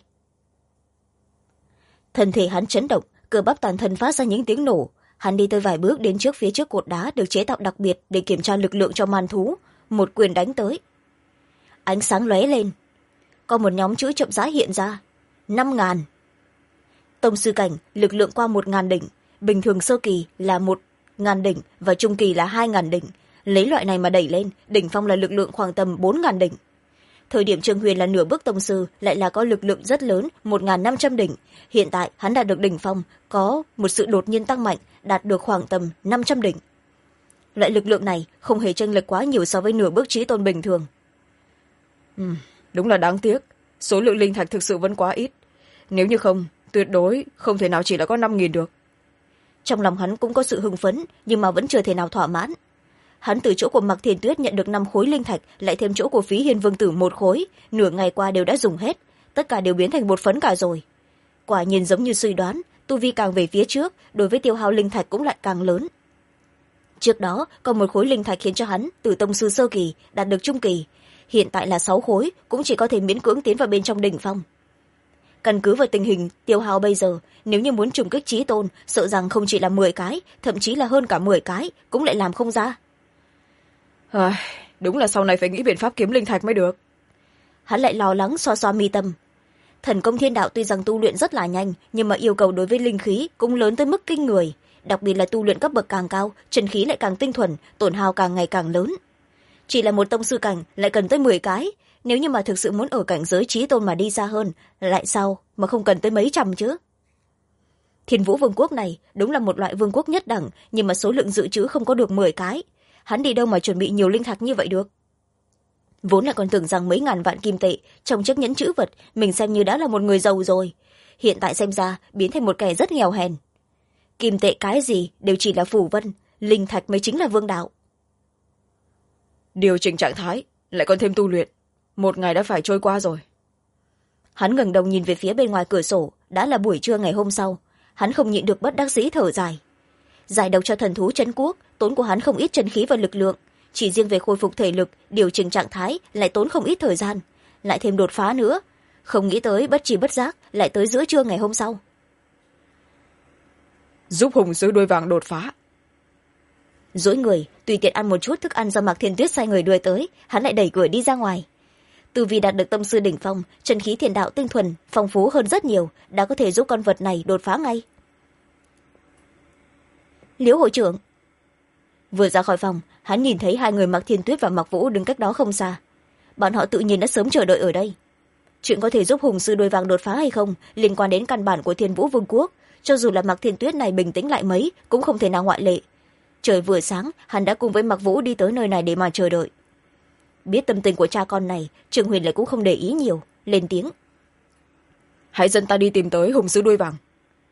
Thân thể hắn chấn động, cơ bắp toàn thân phát ra những tiếng nổ. Hắn đi tới vài bước đến phía trước cột đá được chế tạo đặc biệt để kiểm tra lực lượng cho man thú, một quyền đánh tới. Ánh sáng lóe lên, có một nhóm chữ chậm rãi hiện ra. 5.000. Tông sư cảnh lực lượng qua 1.000 đỉnh, bình thường sơ kỳ là 1.000 đỉnh và trung kỳ là 2.000 đỉnh. Lấy loại này mà đẩy lên, đỉnh phong là lực lượng khoảng tầm 4.000 đỉnh. Thời điểm Trương Huyền là nửa bước tông sư lại là có lực lượng rất lớn, 1.500 đỉnh. Hiện tại hắn đạt được đỉnh phong, có một sự đột nhiên tăng mạnh, đạt được khoảng tầm 500 đỉnh. Loại lực lượng này không hề chênh lệch quá nhiều so với nửa bước chí tôn bình thường. Đúng là đáng tiếc, số lượng linh thạch thực sự vẫn quá ít. Nếu như không, tuyệt đối không thể nào chỉ là có 5.000 được. Trong lòng hắn cũng có sự hưng phấn, nhưng mà vẫn chưa thể nào thỏa mãn. Hắn từ chỗ của Mạc Thiên Tuyết nhận được 5 khối linh thạch, lại thêm chỗ của Phí Hiên Vương Tử 1 khối, nửa ngày qua đều đã dùng hết, tất cả đều biến thành bột phấn cả rồi. Quả nhiên giống như suy đoán, tu vi càng về phía trước, đối với tiêu hao linh thạch cũng lại càng lớn. Trước đó còn 1 khối linh thạch khiến cho hắn từ tông sư sơ kỳ đạt được trung kỳ, hiện tại là 6 khối, cũng chỉ có thể miễn cưỡng tiến vào bên trong đỉnh phong. Căn cứ vào tình hình tiêu hao bây giờ, nếu như muốn trùng kích chí tôn, sợ rằng không chỉ là 10 cái, thậm chí là hơn cả 10 cái cũng lại làm không ra. Đúng là sau này phải nghĩ biện pháp kiếm linh thạch mới được. Hắn lại lo lắng xoa xoa mi tâm. Thần công thiên đạo tuy rằng tu luyện rất là nhanh, nhưng mà yêu cầu đối với linh khí cũng lớn tới mức kinh người, đặc biệt là tu luyện cấp bậc càng cao, chân khí lại càng tinh thuần, tổn hao càng ngày càng lớn. Chỉ là một tông sư cảnh lại cần tới 10 cái, nếu như mà thực sự muốn ở cảnh giới chí tôn mà đi xa hơn, lại sao mà không cần tới mấy trăm chứ. Thiên Vũ Vương quốc này đúng là một loại vương quốc nhất đẳng, nhưng mà số lượng dự trữ không có được 10 cái. Hắn đi đâu mà chuẩn bị nhiều linh thạch như vậy được. Vốn lại còn tưởng rằng mấy ngàn vạn kim tệ trong chiếc nhẫn trữ vật mình xem như đã là một người giàu rồi, hiện tại xem ra biến thành một kẻ rất nghèo hèn. Kim tệ cái gì đều chỉ là phù vân, linh thạch mới chính là vương đạo. Điều chỉnh trạng thái lại còn thêm tu luyện, 1 ngày đã phải trôi qua rồi. Hắn ngẩng đầu nhìn về phía bên ngoài cửa sổ, đã là buổi trưa ngày hôm sau. Hắn không nhịn được bất đắc dĩ thở dài. Giải độc cho thần thú trấn quốc tốn của hắn không ít chân khí và lực lượng, chỉ riêng về khôi phục thể lực, điều chỉnh trạng thái lại tốn không ít thời gian, lại thêm đột phá nữa, không nghĩ tới bất chi bất giác lại tới giữa trưa ngày hôm sau. Giúp hùng sư đuôi vàng đột phá. Duỗi người tùy tiện ăn một chút thức ăn do Mạc Thiên Tuyết sai người đưa tới, hắn lại đẩy cửa đi ra ngoài. Từ vì đạt được tâm sư đỉnh phong, chân khí thiền đạo tinh thuần phong phú hơn rất nhiều, đã có thể giúp con vật này đột phá ngay. Liễu hội trưởng. Vừa ra khỏi phòng, hắn nhìn thấy 2 người Mạc Thiên Tuyết và Mạc Vũ đứng cách đó không xa. Bọn họ tự nhiên đã sớm chờ đợi ở đây. Chuyện có thể giúp hùng sư đuôi vàng đột phá hay không liên quan đến căn bản của Thiên Vũ Vương quốc, cho dù là Mạc Thiên Tuyết này bình tĩnh lại mấy cũng không thể nào ngoại lệ. Trời vừa sáng, hắn đã cùng với Mạc Vũ đi tới nơi này để mà chờ đợi. Biết tâm tình của cha con này, Trương Huyền lại cũng không để ý nhiều, lên tiếng. Hãy dẫn ta đi tìm tới hùng sư đuôi vàng.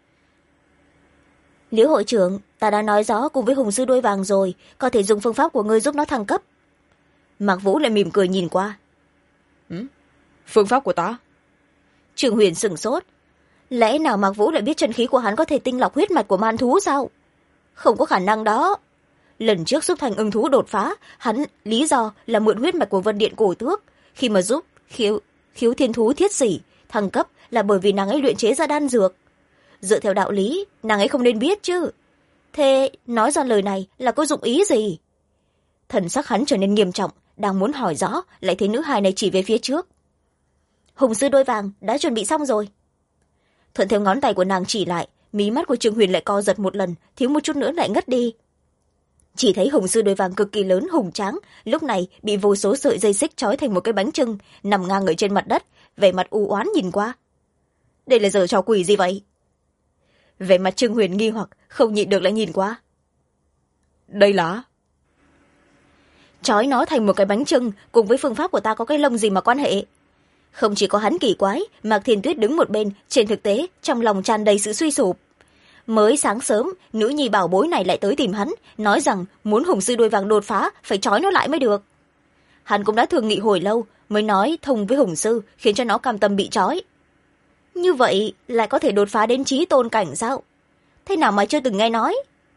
Liễu hội trưởng, ta đã nói rõ cùng với hùng sư đuôi vàng rồi, có thể dùng phương pháp của ngươi giúp nó thăng cấp. Mạc Vũ lại mỉm cười nhìn qua. Phương pháp của ta? Trương Huyền sửng sốt. Lẽ nào Mạc Vũ lại biết chân khí của hắn có thể tinh lọc huyết mạch của man thú sao? Không có khả năng đó. Lần trước giúp thành ưng thú đột phá, hắn lý do là mượn huyết mạch của Vân Điện Cổ Tước, khi mà giúp khiếu thiên thú thiết sỉ thăng cấp là bởi vì nàng ấy luyện chế ra đan dược. Dựa theo đạo lý, nàng ấy không nên biết chứ. Thế nói ra lời này là có dụng ý gì? Thần sắc hắn trở nên nghiêm trọng, đang muốn hỏi rõ, lại thấy nữ hài này chỉ về phía trước. Hùng sư đuôi vàng đã chuẩn bị xong rồi. Thuận theo ngón tay của nàng chỉ lại, mí mắt của Trương Huyền lại co giật một lần, thiếu một chút nữa lại ngất đi. Chỉ thấy hùng sư đuôi vàng cực kỳ lớn hùng tráng, lúc này bị vô số sợi dây xích trói thành một cái bánh chưng, nằm ngang ở trên mặt đất, vẻ mặt u oán nhìn qua. Đây là giở trò quỷ gì vậy? Vẻ mặt Trương Huyền nghi hoặc, không nhịn được lại nhìn qua. Đây là... Trói nó thành một cái bánh chưng, cùng với phương pháp của ta có cái lông gì mà quan hệ? Không chỉ có hắn kỳ quái, Mạc Thiên Tuyết đứng một bên, trên thực tế trong lòng tràn đầy sự suy sụp. Mới sáng sớm, nữ nhi bảo bối này lại tới tìm hắn, nói rằng muốn hùng sư đuôi vàng đột phá phải trói nó lại mới được. Hắn cũng đã thường nghị hồi lâu mới nói thông với hùng sư, khiến cho nó cam tâm bị trói. Như vậy lại có thể đột phá đến chí tôn cảnh sao? Thế nào mà chưa từng nghe nói?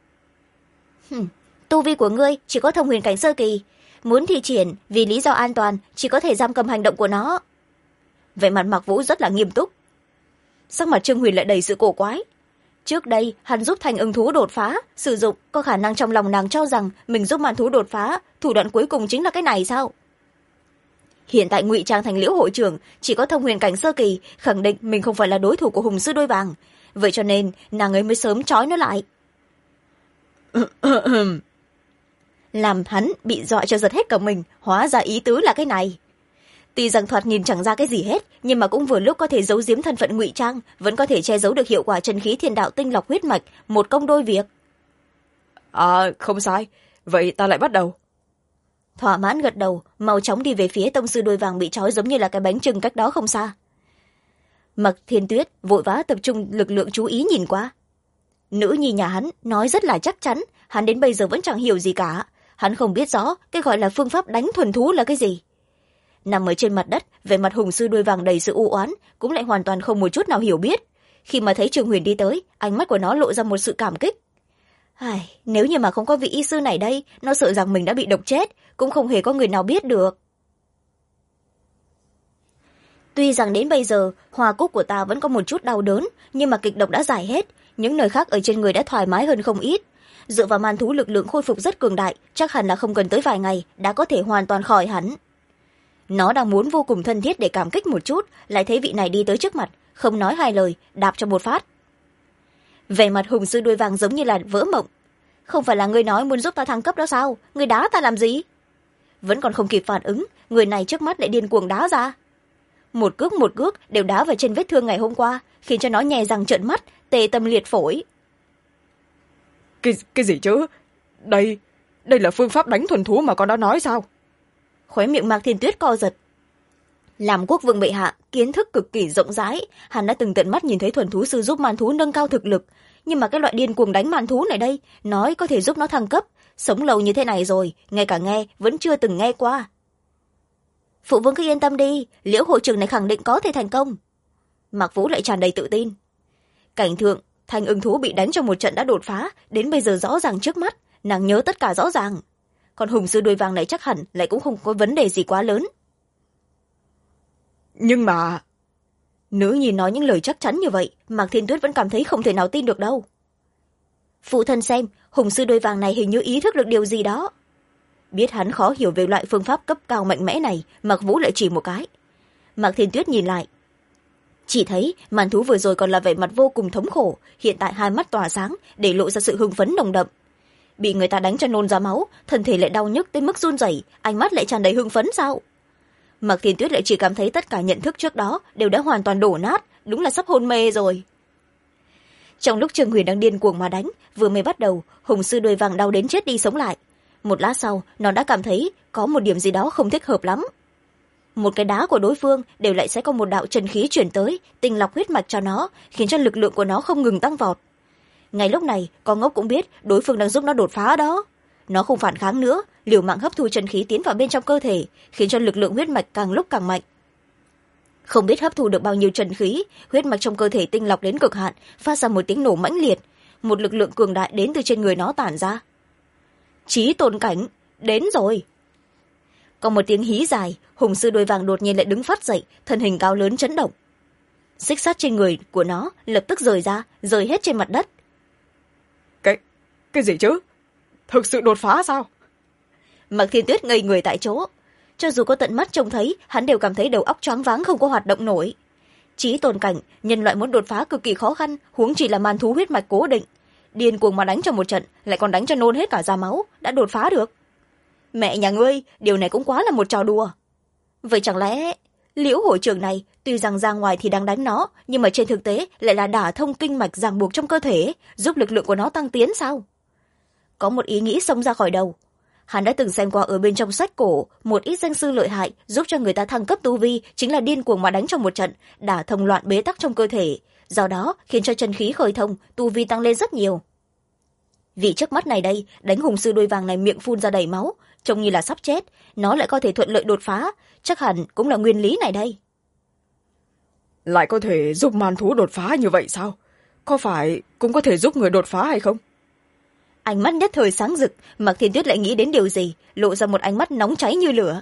Tu vi của ngươi chỉ có thông huyền cảnh sơ kỳ, muốn thi triển vì lý do an toàn chỉ có thể giam cầm hành động của nó. Vẻ mặt Mạc Vũ rất là nghiêm túc. Sắc mặt Trương Huyền lại đầy sự cổ quái. trước đây hắn giúp Thanh Ưng Thú đột phá sử dụng, có khả năng trong lòng nàng cho rằng mình giúp Man Thú đột phá, thủ đoạn cuối cùng chính là cái này sao? Hiện tại ngụy trang thành Liễu hội trưởng, chỉ có thông huyền cảnh sơ kỳ, khẳng định mình không phải là đối thủ của Hùng Sư Đôi Vàng, vậy cho nên nàng ấy mới sớm trói nó lại. Làm hắn bị dọa cho giật hết cả mình, hóa ra ý tứ là cái này. Tuy rằng thoạt nhìn chẳng ra cái gì hết, nhưng mà cũng vừa lúc có thể giấu giếm thân phận ngụy trang, vẫn có thể che giấu được hiệu quả chân khí thiên đạo tinh lọc huyết mạch, một công đôi việc. Không sai, vậy ta lại bắt đầu. Thỏa mãn gật đầu, mau chóng đi về phía tông sư Đôi Vàng bị trói giống như là cái bánh chưng cách đó không xa. Mặc Thiên Tuyết vội vã tập trung lực lượng chú ý nhìn qua. Nữ nhi nhà hắn nói rất là chắc chắn, hắn đến bây giờ vẫn chẳng hiểu gì cả. Hắn không biết rõ cái gọi là phương pháp đánh thuần thú là cái gì. Nằm ở trên mặt đất, vẻ mặt Hùng Sư Đôi Vàng đầy sự u oán, cũng lại hoàn toàn không một chút nào hiểu biết. Khi mà thấy Trường Huyền đi tới, ánh mắt của nó lộ ra một sự cảm kích. Nếu như mà không có vị y sư này đây, nó sợ rằng mình đã bị độc chết, cũng không hề có người nào biết được. Tuy rằng đến bây giờ hoa cúc của ta vẫn có một chút đau đớn, nhưng mà kịch độc đã giải hết, những nơi khác ở trên người đã thoải mái hơn không ít. Dựa vào Man Thú lực lượng khôi phục rất cường đại, chắc hẳn là không cần tới vài ngày đã có thể hoàn toàn khỏi hẳn. Nó đang muốn vô cùng thân thiết để cảm kích một chút, lại thấy vị này đi tới trước mặt, không nói hai lời, đạp cho một phát. Vẻ mặt Hùng Sư Đôi Vàng giống như là vỡ mộng. Không phải là ngươi nói muốn giúp ta thăng cấp đó sao? Ngươi đá ta làm gì? Vẫn còn không kịp phản ứng, người này trước mắt lại điên cuồng đá ra. Một cước đều đá vào trên vết thương ngày hôm qua, khiến cho nó nhè răng trợn mắt, tê tâm liệt phổi. Cái gì chứ? Đây là phương pháp đánh thuần thú mà con đã nói sao? Khóe miệng Mạc Thiên Tuyết co giật. Làm quốc vương bệ hạ, kiến thức cực kỳ rộng rãi, hắn đã từng tận mắt nhìn thấy thuần thú sư giúp man thú nâng cao thực lực, nhưng mà cái loại điên cuồng đánh man thú này đây, nói có thể giúp nó thăng cấp, sống lâu như thế này rồi, ngay cả nghe vẫn chưa từng nghe qua. Phụ vương cứ yên tâm đi, Liễu hội trưởng này khẳng định có thể thành công. Mạc Vũ lại tràn đầy tự tin. Cảnh thượng, Thanh Ưng Thú bị đánh trong một trận đã đột phá, đến bây giờ rõ ràng trước mắt, nàng nhớ tất cả rõ ràng. Còn Hùng Sư Đôi Vàng này chắc hẳn lại cũng không có vấn đề gì quá lớn. Nhưng mà... Nữ nhìn nói những lời chắc chắn như vậy, Mạc Thiên Tuyết vẫn cảm thấy không thể nào tin được đâu. Phụ thân xem, Hùng Sư Đôi Vàng này hình như ý thức được điều gì đó. Biết hắn khó hiểu về loại phương pháp cấp cao mạnh mẽ này, Mạc Vũ lại chỉ một cái. Mạc Thiên Tuyết nhìn lại. Chỉ thấy man thú vừa rồi còn là vẻ mặt vô cùng thống khổ, hiện tại hai mắt tỏa sáng, để lộ ra sự hưng phấn nồng đậm. Bị người ta đánh cho nôn ra máu, thân thể lại đau nhức tới mức run rẩy, ánh mắt lại tràn đầy hưng phấn sao? Mạc Thiên Tuyết lại chỉ cảm thấy tất cả nhận thức trước đó đều đã hoàn toàn đổ nát, đúng là sắp hôn mê rồi. Trong lúc Trương Huyền đang điên cuồng mà đánh, vừa mới bắt đầu, Hùng Sư Đôi Vàng đau đến chết đi sống lại. Một lát sau, nó đã cảm thấy có một điểm gì đó không thích hợp lắm. Một cái đá của đối phương đều lại sẽ có một đạo chân khí chuyển tới, tinh lọc huyết mạch cho nó, khiến cho lực lượng của nó không ngừng tăng vọt. Ngay lúc này, con ngốc cũng biết đối phương đang giúp nó đột phá đó. Nó không phản kháng nữa, liều mạng hấp thu chân khí tiến vào bên trong cơ thể, khiến cho lực lượng huyết mạch càng lúc càng mạnh. Không biết hấp thu được bao nhiêu chân khí, huyết mạch trong cơ thể tinh lọc đến cực hạn, phát ra một tiếng nổ mãnh liệt, một lực lượng cường đại đến từ trên người nó tản ra. Chí tôn cảnh, đến rồi. Có một tiếng hí dài, Hùng Sư Đôi Vàng đột nhiên lại đứng phát dậy, thân hình cao lớn chấn động. Xích sắt trên người của nó lập tức rời ra, rơi hết trên mặt đất. Cái gì chứ? Thực sự đột phá sao? Mạc Thiên Tuyết ngây người tại chỗ. Cho dù có tận mắt trông thấy, hắn đều cảm thấy đầu óc choáng váng không có hoạt động nổi. Chí tôn cảnh, nhân loại muốn đột phá cực kỳ khó khăn, huống chỉ là man thú huyết mạch cố định. Điên cuồng mà đánh cho một trận, lại còn đánh cho nôn hết cả da máu, đã đột phá được. Mẹ nhà ngươi, điều này cũng quá là một trò đùa. Vậy chẳng lẽ Liễu hội trưởng này tuy rằng ra ngoài thì đang đánh nó, nhưng mà trên thực tế lại là đả thông kinh mạch ràng buộc trong cơ thể, giúp lực lượng của nó tăng tiến sao? Có một ý nghĩ xông ra khỏi đầu. Hắn đã từng xem qua ở bên trong sách cổ, một ít danh sư lợi hại giúp cho người ta thăng cấp tu vi chính là điên cuồng mà đánh trong một trận, đả thông loạn bế tắc trong cơ thể, do đó khiến cho chân khí khởi thông, tu vi tăng lên rất nhiều. Vị trước mắt này đây, đánh Hùng Sư Đôi Vàng này miệng phun ra đầy máu, trông như là sắp chết, nó lại có thể thuận lợi đột phá, chắc hẳn cũng là nguyên lý này đây. Lại có thể giúp man thú đột phá như vậy sao? Có phải cũng có thể giúp người đột phá hay không? Ánh mắt nhất thời sáng rực, Mạc Thiên Tuyết lại nghĩ đến điều gì, lộ ra một ánh mắt nóng cháy như lửa.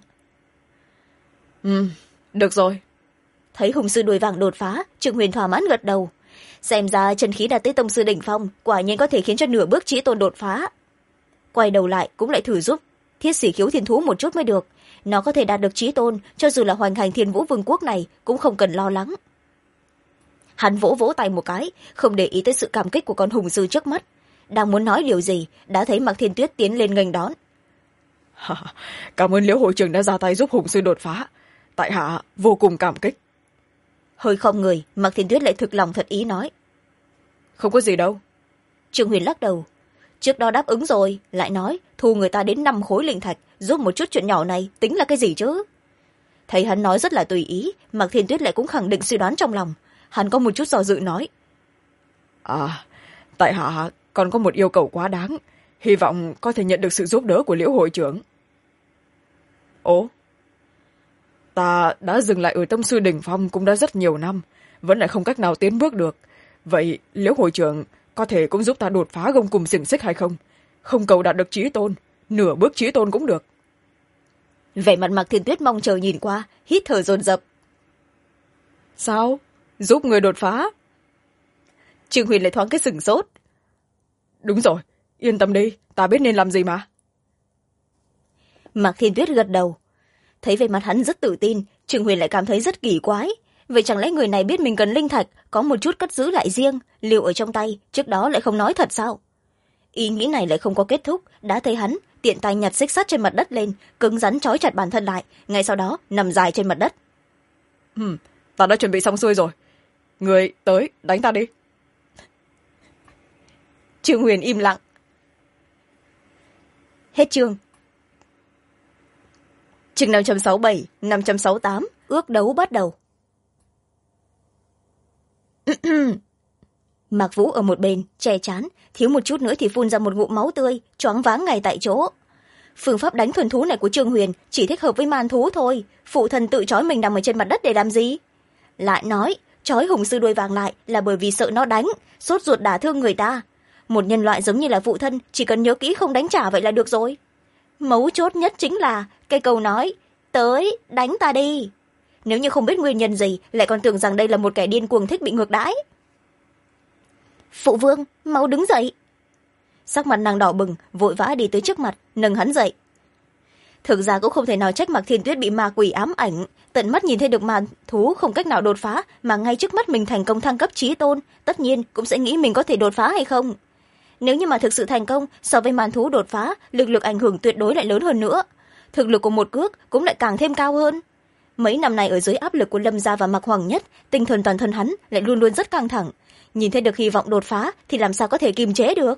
Được rồi. Thấy Hùng Sư Đôi Vàng đột phá, Trương Huyền thỏa mãn gật đầu. xem ra chân khí đạt tới tông sư đỉnh phong quả nhiên có thể khiến cho nửa bước chí tôn đột phá. Quay đầu lại cũng lại thử giúp thiết sĩ khiếu thiên thú một chút mới được, nó có thể đạt được chí tôn, cho dù là hoành hành thiên vũ vương quốc này cũng không cần lo lắng. Hắn vỗ vỗ tay một cái, không để ý tới sự cảm kích của con hùng sư trước mắt. Đang muốn nói điều gì đã thấy Mạc Thiên Tuyết tiến lên nghênh đón. Cảm ơn Liễu hội trưởng đã ra tay giúp hùng sư đột phá, tại hạ vô cùng cảm kích. Hơi không người, Mạc Thiên Tuyết lại thực lòng thật ý nói. Không có gì đâu. Trương Huyền lắc đầu. Trước đó đáp ứng rồi, lại nói thu người ta đến 5 khối linh thạch giúp một chút chuyện nhỏ này tính là cái gì chứ. Thấy hắn nói rất là tùy ý, Mạc Thiên Tuyết lại cũng khẳng định suy đoán trong lòng. Hắn có một chút do dự nói. Tại hạ còn có một yêu cầu quá đáng, hy vọng có thể nhận được sự giúp đỡ của Liễu hội trưởng. Ồ, ta đã dừng lại ở tông sư đỉnh phong cũng đã rất nhiều năm, vẫn lại không cách nào tiến bước được. Vậy Liễu hội trưởng có thể cũng giúp ta đột phá gông cùm xiềng xích hay không? Không cầu đạt được chí tôn, nửa bước chí tôn cũng được. Vẻ mặt Mạc Thiên Tuyết mong chờ nhìn qua, hít thở dồn dập. Sao? Giúp người đột phá? Trương Huyền lại thoáng cái sửng sốt. Đúng rồi, yên tâm đi, ta biết nên làm gì mà. Mạc Thiên Tuyết gật đầu. Thấy về mặt hắn rất tự tin, Trương Huyền lại cảm thấy rất kỳ quái. Vậy chẳng lẽ người này biết mình cần linh thạch, có một chút cất giữ lại riêng, liệu ở trong tay, trước đó lại không nói thật sao? Ý nghĩ này lại không có kết thúc, đã thấy hắn tiện tay nhặt xích sắt trên mặt đất lên, cứng rắn trói chặt bản thân lại, ngay sau đó nằm dài trên mặt đất. Ta đã chuẩn bị xong xuôi rồi. Người tới, đánh ta đi. Trương Huyền im lặng. Hết chương. Chương 567, 568, ước đấu bắt đầu. Mạc Vũ ở một bên, che chán, thiếu một chút nữa thì phun ra một ngụm máu tươi, choáng váng ngay tại chỗ. Phương pháp đánh thuần thú này của Trương Huyền chỉ thích hợp với man thú thôi, phụ thân tự trói mình nằm ở trên mặt đất để làm gì? Lại nói, trói hùng sư đuôi vàng lại là bởi vì sợ nó đánh, sốt ruột đả thương người ta. Một nhân loại giống như là phụ thân, chỉ cần nhớ kỹ không đánh trả vậy là được rồi. Mấu chốt nhất chính là cái câu nói, tới, đánh ta đi. Nếu như không biết nguyên nhân gì, lại còn tưởng rằng đây là một kẻ điên cuồng thích bị ngược đãi. Phụ vương, mau đứng dậy. Sắc mặt nàng đỏ bừng, vội vã đi tới trước mặt, nâng hắn dậy. Thực ra cũng không thể nào trách Mạc Thiên Tuyết bị ma quỷ ám ảnh, tận mắt nhìn thấy được màn thú không cách nào đột phá, mà ngay trước mắt mình thành công thăng cấp chí tôn, tất nhiên cũng sẽ nghĩ mình có thể đột phá hay không. Nếu như mà thực sự thành công, so với màn thú đột phá, lực ảnh hưởng tuyệt đối lại lớn hơn nữa. Thực lực của một cước cũng lại càng thêm cao hơn. Mấy năm này ở dưới áp lực của Lâm gia và Mạc Hoàng Nhất, tinh thần toàn thân hắn lại luôn luôn rất căng thẳng. Nhìn thấy được hy vọng đột phá thì làm sao có thể kiềm chế được.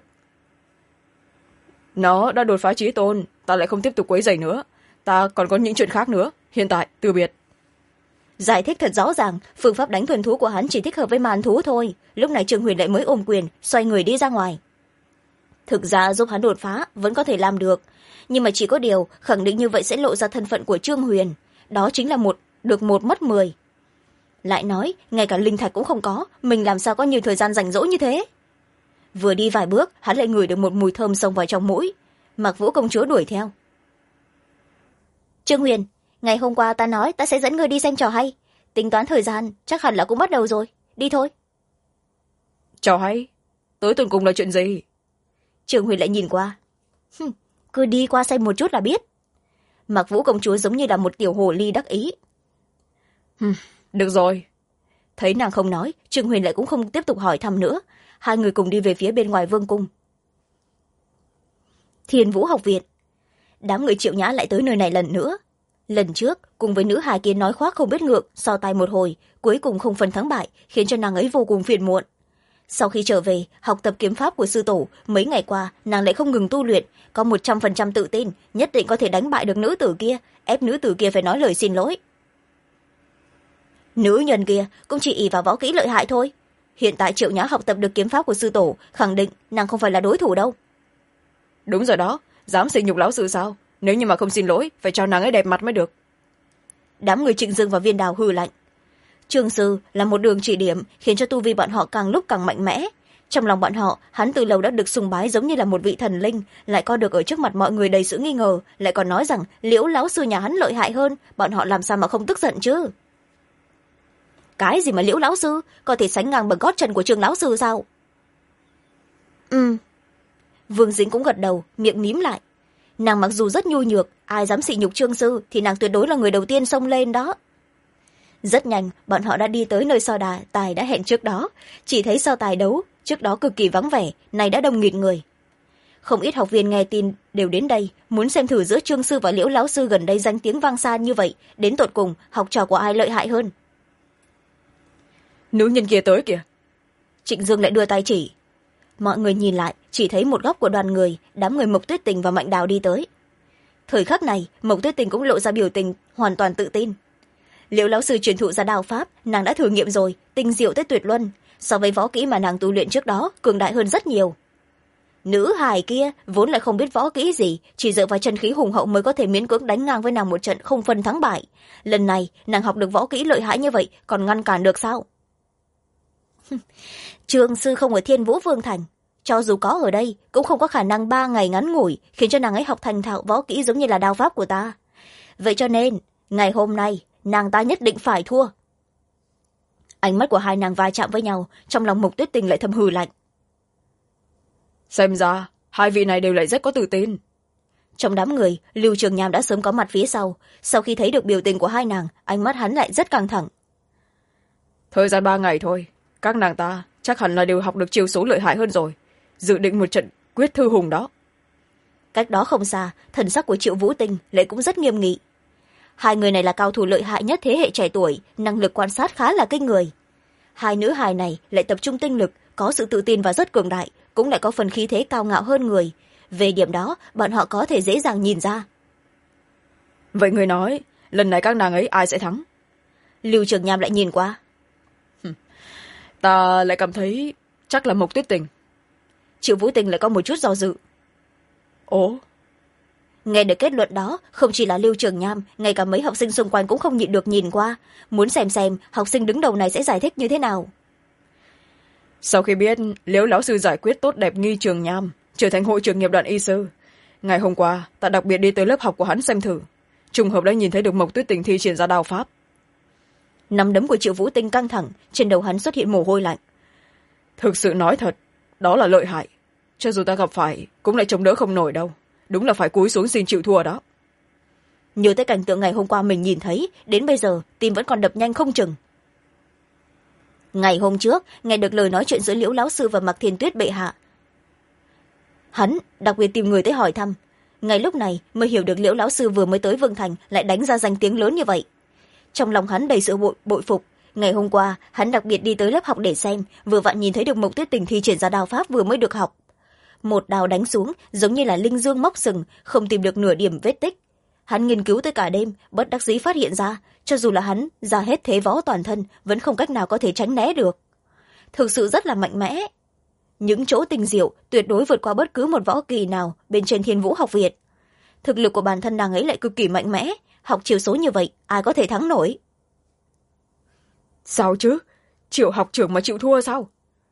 Nó đã đột phá chí tôn, ta lại không tiếp tục quấy rầy nữa. Ta còn có những chuyện khác nữa, hiện tại từ biệt. Giải thích thật rõ ràng, phương pháp đánh thuần thú của hắn chỉ thích hợp với màn thú thôi. Lúc này Trương Huyền lại mới ôm quyền, xoay người đi ra ngoài. Thực ra giúp hắn đột phá vẫn có thể làm được, nhưng mà chỉ có điều khẳng định như vậy sẽ lộ ra thân phận của Trương Huyền, đó chính là được một mất 10. Lại nói ngay cả linh thạch cũng không có, mình làm sao có nhiều thời gian rảnh rỗi như thế. Vừa đi vài bước, hắn lại ngửi được một mùi thơm xông vào trong mũi. Mạc Vũ công chúa đuổi theo. Trương Huyền, ngày hôm qua ta nói ta sẽ dẫn người đi xem trò hay, tính toán thời gian chắc hẳn là cũng bắt đầu rồi, đi thôi. Trò hay? Tới tuần cùng là chuyện gì? Trương Huyền lại nhìn qua. Cứ đi qua xem một chút là biết. Mạc Vũ công chúa giống như là một tiểu hồ ly đắc ý. Được rồi. Thấy nàng không nói, Trương Huyền lại cũng không tiếp tục hỏi thăm nữa. Hai người cùng đi về phía bên ngoài vương cung. Thiên Vũ học viện. Đám người Triệu Nhã lại tới nơi này lần nữa. Lần trước cùng với nữ hài kia nói khoác không biết ngượng, so tay một hồi, cuối cùng không phân thắng bại, khiến cho nàng ấy vô cùng phiền muộn. Sau khi trở về học tập kiếm pháp của sư tổ, mấy ngày qua nàng lại không ngừng tu luyện, có 100% tự tin nhất định có thể đánh bại được nữ tử kia, ép nữ tử kia phải nói lời xin lỗi. Nữ nhân kia cũng chỉ ỷ vào võ kỹ lợi hại thôi. Hiện tại Triệu Nhã học tập được kiếm pháp của sư tổ, khẳng định nàng không phải là đối thủ đâu. Đúng rồi đó, dám sỉ nhục lão sư sao? Nếu như mà không xin lỗi, phải cho nàng ấy đẹp mặt mới được. Đám người Trịnh Dương và Viên Đào hừ lạnh. Trương sư là một đường chỉ điểm, khiến cho tu vi bọn họ càng lúc càng mạnh mẽ. Trong lòng bọn họ, hắn từ lâu đã được sùng bái giống như là một vị thần linh, lại có được ở trước mặt mọi người đầy sự nghi ngờ, lại còn nói rằng Liễu lão sư nhà hắn lợi hại hơn, bọn họ làm sao mà không tức giận chứ. Cái gì mà Liễu lão sư có thể sánh ngang bằng gót chân của Trương lão sư sao? Vương Dính cũng gật đầu, miệng mím lại. Nàng mặc dù rất nhu nhược, ai dám sỉ nhục Trương sư thì nàng tuyệt đối là người đầu tiên xông lên đó. Rất nhanh bọn họ đã đi tới nơi so tài đã hẹn trước đó. Chỉ thấy so tài đấu trước đó cực kỳ vắng vẻ, nay đã đông nghịt người. Không ít học viên nghe tin đều đến đây, muốn xem thử giữa Trương sư và Liễu lão sư gần đây danh tiếng vang xa như vậy, đến tột cùng học trò của ai lợi hại hơn. Nữ nhân kia tới kìa. Trịnh Dương lại đưa tay chỉ. Mọi người nhìn lại, chỉ thấy một góc của đoàn người, đám người Mộc Tuyết Tình và Mạnh Đào đi tới. Thời khắc này Mộc Tuyết Tình cũng lộ ra biểu tình hoàn toàn tự tin. Liễu lão sư truyền thụ ra đao pháp, nàng đã thử nghiệm rồi, tinh diệu tới tuyệt luân, so với võ kỹ mà nàng tu luyện trước đó cường đại hơn rất nhiều. Nữ hài kia vốn lại không biết võ kỹ gì, chỉ dựa vào chân khí hùng hậu mới có thể miễn cưỡng đánh ngang với nàng một trận không phân thắng bại. Lần này nàng học được võ kỹ lợi hại như vậy, còn ngăn cản được sao? Trương sư không ở Thiên Vũ Vương thành, cho dù có ở đây cũng không có khả năng 3 ngày ngắn ngủi khiến cho nàng ấy học thành thạo võ kỹ giống như là đao pháp của ta. Vậy cho nên ngày hôm nay nàng ta nhất định phải thua. Ánh mắt của hai nàng va chạm với nhau, trong lòng Mộc Tuyết Tình lại thầm hừ lạnh. Xem ra hai vị này đều lại rất có tự tin. Trong đám người Lưu Trường Nham đã sớm có mặt phía sau khi thấy được biểu tình của hai nàng, ánh mắt hắn lại rất căng thẳng. Thời gian 3 ngày thôi, các nàng ta chắc hẳn là đều học được chiêu số lợi hại hơn rồi, dự định một trận quyết thư hùng đó. Cách đó không xa, thần sắc của Triệu Vũ Tinh lại cũng rất nghiêm nghị. Hai người này là cao thủ lợi hại nhất thế hệ trẻ tuổi, năng lực quan sát khá là kinh người. Hai nữ hài này lại tập trung tinh lực, có sự tự tin và rất cường đại, cũng lại có phần khí thế cao ngạo hơn người. Về điểm đó bọn họ có thể dễ dàng nhìn ra. Vậy người nói lần này các nàng ấy ai sẽ thắng? Lưu Trường Nham lại nhìn qua. Ta lại cảm thấy chắc là Mộc Tuyết Tình. Triệu Vũ Tình lại có một chút do dự. Ồ. Nghe được kết luận đó, không chỉ là Lưu Trường Nham, ngay cả mấy học sinh xung quanh cũng không nhịn được nhìn qua, muốn xem học sinh đứng đầu này sẽ giải thích như thế nào. Sau khi biết Liễu lão sư giải quyết tốt đẹp Nghi Trường Nham trở thành hội trưởng nghiệp đoàn y sư, ngày hôm qua ta đặc biệt đi tới lớp học của hắn xem thử, trùng hợp đã nhìn thấy được Mộc Tuyết Tình thi triển ra đao pháp. Nắm đấm của Triệu Vũ Tinh căng thẳng, trên đầu hắn xuất hiện mồ hôi lạnh. Thực sự nói thật, đó là lợi hại, cho dù ta gặp phải cũng lại chống đỡ không nổi đâu, đúng là phải cúi xuống xin chịu thua đó. Nhớ tới cảnh tượng ngày hôm qua mình nhìn thấy, đến bây giờ tim vẫn còn đập nhanh không chừng. Ngày hôm trước nghe được lời nói chuyện giữa Liễu lão sư và Mạc Thiên Tuyết bệ hạ, hắn đặc biệt tìm người tới hỏi thăm, ngay lúc này mới hiểu được Liễu lão sư vừa mới tới Vương thành lại đánh ra danh tiếng lớn như vậy. Trong lòng hắn đầy sự bội phục. Ngày hôm qua hắn đặc biệt đi tới lớp học để xem, vừa vặn nhìn thấy được Mộc Tuyết Tình thi triển ra đao pháp vừa mới được học. Một đao đánh xuống giống như là linh dương móc sừng, không tìm được nửa điểm vết tích. Hắn nghiên cứu tới cả đêm, bất đắc dĩ phát hiện ra, cho dù là hắn ra hết thế võ toàn thân vẫn không cách nào có thể tránh né được. Thực sự rất là mạnh mẽ. Những chỗ tinh diệu tuyệt đối vượt qua bất cứ một võ kỳ nào bên trên Thiên Vũ học viện. Thực lực của bản thân nàng ấy lại cực kỳ mạnh mẽ, học chiều số như vậy ai có thể thắng nổi. Sao chứ? Triệu học trưởng mà chịu thua sao?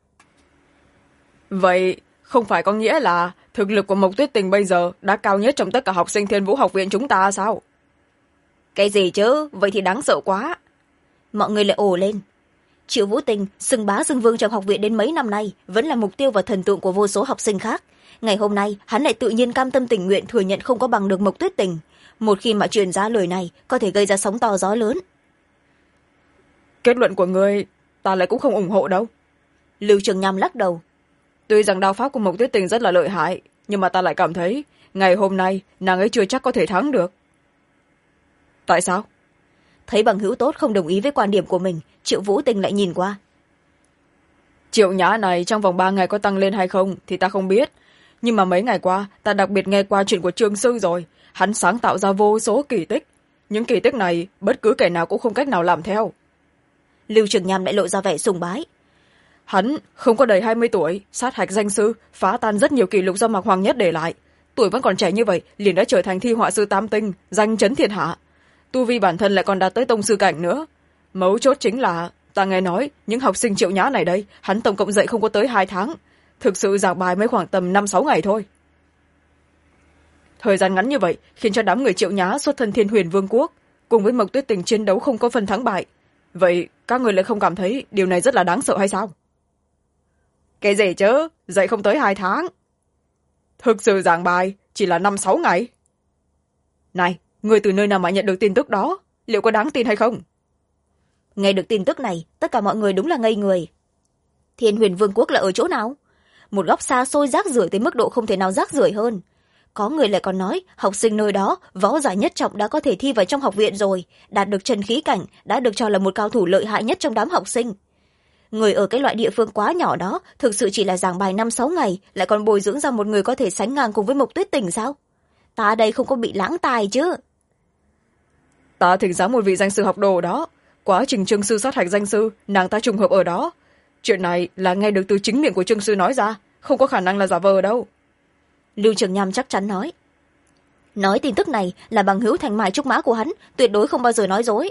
Vậy không phải có nghĩa là thực lực của Mộc Tuyết Tình bây giờ đã cao nhất trong tất cả học sinh Thiên Vũ học viện chúng ta sao? Cái gì chứ? Vậy thì đáng sợ quá. Mọi người lại ồ lên. Triệu Vũ Tình xưng bá xưng vương trong học viện đến mấy năm nay vẫn là mục tiêu và thần tượng của vô số học sinh khác. Ngày hôm nay hắn lại tự nhiên cam tâm tình nguyện thừa nhận không có bằng được Mộc Tuyết Tình. Một khi mà truyền ra lời này có thể gây ra sóng to gió lớn. Kết luận của ngươi ta lại cũng không ủng hộ đâu. Lưu Trường Nham lắc đầu. Tuy rằng đao pháp của Mộc Tuyết Tình rất là lợi hại, nhưng mà ta lại cảm thấy ngày hôm nay nàng ấy chưa chắc có thể thắng được. Tại sao? Thấy bằng hữu tốt không đồng ý với quan điểm của mình, Triệu Vũ Tình lại nhìn qua. Triệu Nhã này trong vòng 3 ngày có tăng lên hay không thì ta không biết, nhưng mà mấy ngày qua ta đặc biệt nghe qua chuyện của Trương sư rồi. Hắn sáng tạo ra vô số kỳ tích, những kỳ tích này bất cứ kẻ nào cũng không cách nào làm theo. Lưu Trường Nham lại lộ ra vẻ sùng bái. Hắn không có đầy 20 tuổi, sát hạch danh sư, phá tan rất nhiều kỷ lục do Mạc Hoàng Nhất để lại. Tuổi vẫn còn trẻ như vậy liền đã trở thành thi họa sư tam tinh, danh chấn thiên hạ. Tu vi bản thân lại còn đạt tới tông sư cảnh nữa. Mấu chốt chính là ta nghe nói những học sinh Triệu Nhã này đây, hắn tổng cộng dạy không có tới 2 tháng, thực sự giảng bài mới khoảng tầm 5-6 ngày thôi. Thời gian ngắn như vậy khiến cho đám người Triệu Nhã xuất thân Thiên Huyền Vương quốc cùng với Mộc Tuyết Tình chiến đấu không có phần thắng bại. Vậy các người lại không cảm thấy điều này rất là đáng sợ hay sao? Cái gì chứ, dạy không tới 2 tháng. Thực sự giảng bài chỉ là 5-6 ngày. Này, người từ nơi nào mà nhận được tin tức đó, liệu có đáng tin hay không? Nghe được tin tức này, tất cả mọi người đúng là ngây người. Thiên Huyền Vương quốc là ở chỗ nào? Một góc xa xôi rác rưởi tới mức độ không thể nào rác rưởi hơn. Có người lại còn nói học sinh nơi đó võ giả nhất trọng đã có thể thi vào trong học viện rồi, đạt được trần khí cảnh, đã được cho là một cao thủ lợi hại nhất trong đám học sinh. Người ở cái loại địa phương quá nhỏ đó thực sự chỉ là giảng bài 5-6 ngày lại còn bồi dưỡng ra một người có thể sánh ngang cùng với Mộc Tuyết Tình sao? Ta đây không có bị lãng tài chứ? Ta thỉnh giáo một vị danh sư học đồ đó, quá trình trương sư sát hạch danh sư, nàng ta trùng hợp ở đó. Chuyện này là nghe được từ chính miệng của trương sư nói ra, không có khả năng là giả vờ đâu. Lưu Trường Nham chắc chắn nói tin tức này là bằng hữu thành mại trúc mã của hắn, tuyệt đối không bao giờ nói dối.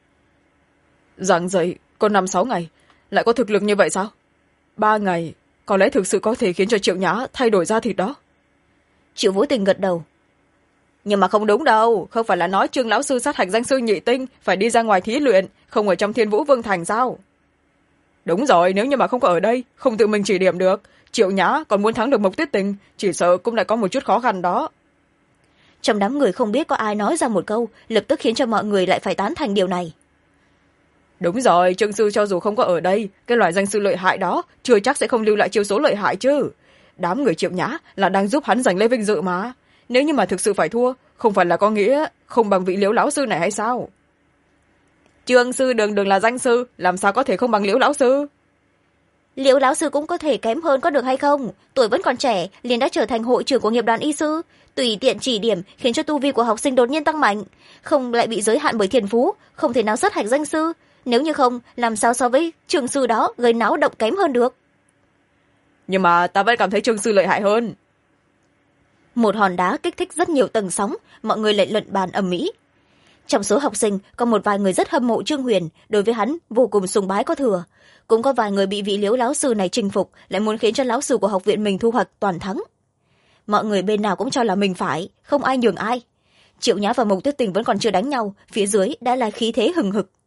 Giảng dạy có 5-6 ngày lại có thực lực như vậy sao? 3 ngày có lẽ thực sự có thể khiến cho Triệu Nhã thay đổi da thịt đó. Triệu Vũ Tình gật đầu. Nhưng mà không đúng đâu, không phải là nói Trương lão sư sát hạch danh sư nhị tinh phải đi ra ngoài thí luyện, không ở trong Thiên Vũ Vương thành sao? Đúng rồi, nếu như mà không có ở đây, không tự mình chỉ điểm được, Triệu Nhã còn muốn thắng được Mộc Tuyết Tình, chỉ sợ cũng lại có một chút khó khăn đó. Trong đám người không biết có ai nói ra một câu, lập tức khiến cho mọi người lại phải tán thành điều này. Đúng rồi, Trương sư cho dù không có ở đây, cái loại danh sư lợi hại đó chưa chắc sẽ không lưu lại chiêu số lợi hại chứ. Đám người Triệu Nhã là đang giúp hắn giành lấy vinh dự mà. Nếu như mà thực sự phải thua, không phải là có nghĩa không bằng vị Liễu lão sư này hay sao? Trương sư đường đường là danh sư, làm sao có thể không bằng Liễu lão sư? Liễu lão sư cũng có thể kém hơn có được hay không? Tuổi vẫn còn trẻ, liền đã trở thành hội trưởng của nghiệp đoàn y sư, tùy tiện chỉ điểm khiến cho tu vi của học sinh đột nhiên tăng mạnh, không lại bị giới hạn bởi thiên phú, không thể nào sát hạch danh sư. Nếu như không, làm sao so với trường sư đó gây náo động kém hơn được? Nhưng mà ta vẫn cảm thấy Trương sư lợi hại hơn. Một hòn đá kích thích rất nhiều tầng sóng, mọi người lại luận bàn ầm ĩ. Trong số học sinh có một vài người rất hâm mộ Trương Huyền, đối với hắn vô cùng sùng bái có thừa. Cũng có vài người bị vị Liễu lão sư này chinh phục, lại muốn khiến cho lão sư của học viện mình thu hoạch toàn thắng. Mọi người bên nào cũng cho là mình phải, không ai nhường ai. Triệu Nhã và Mộc Tuyết Tình vẫn còn chưa đánh nhau, phía dưới đã là khí thế hừng hực.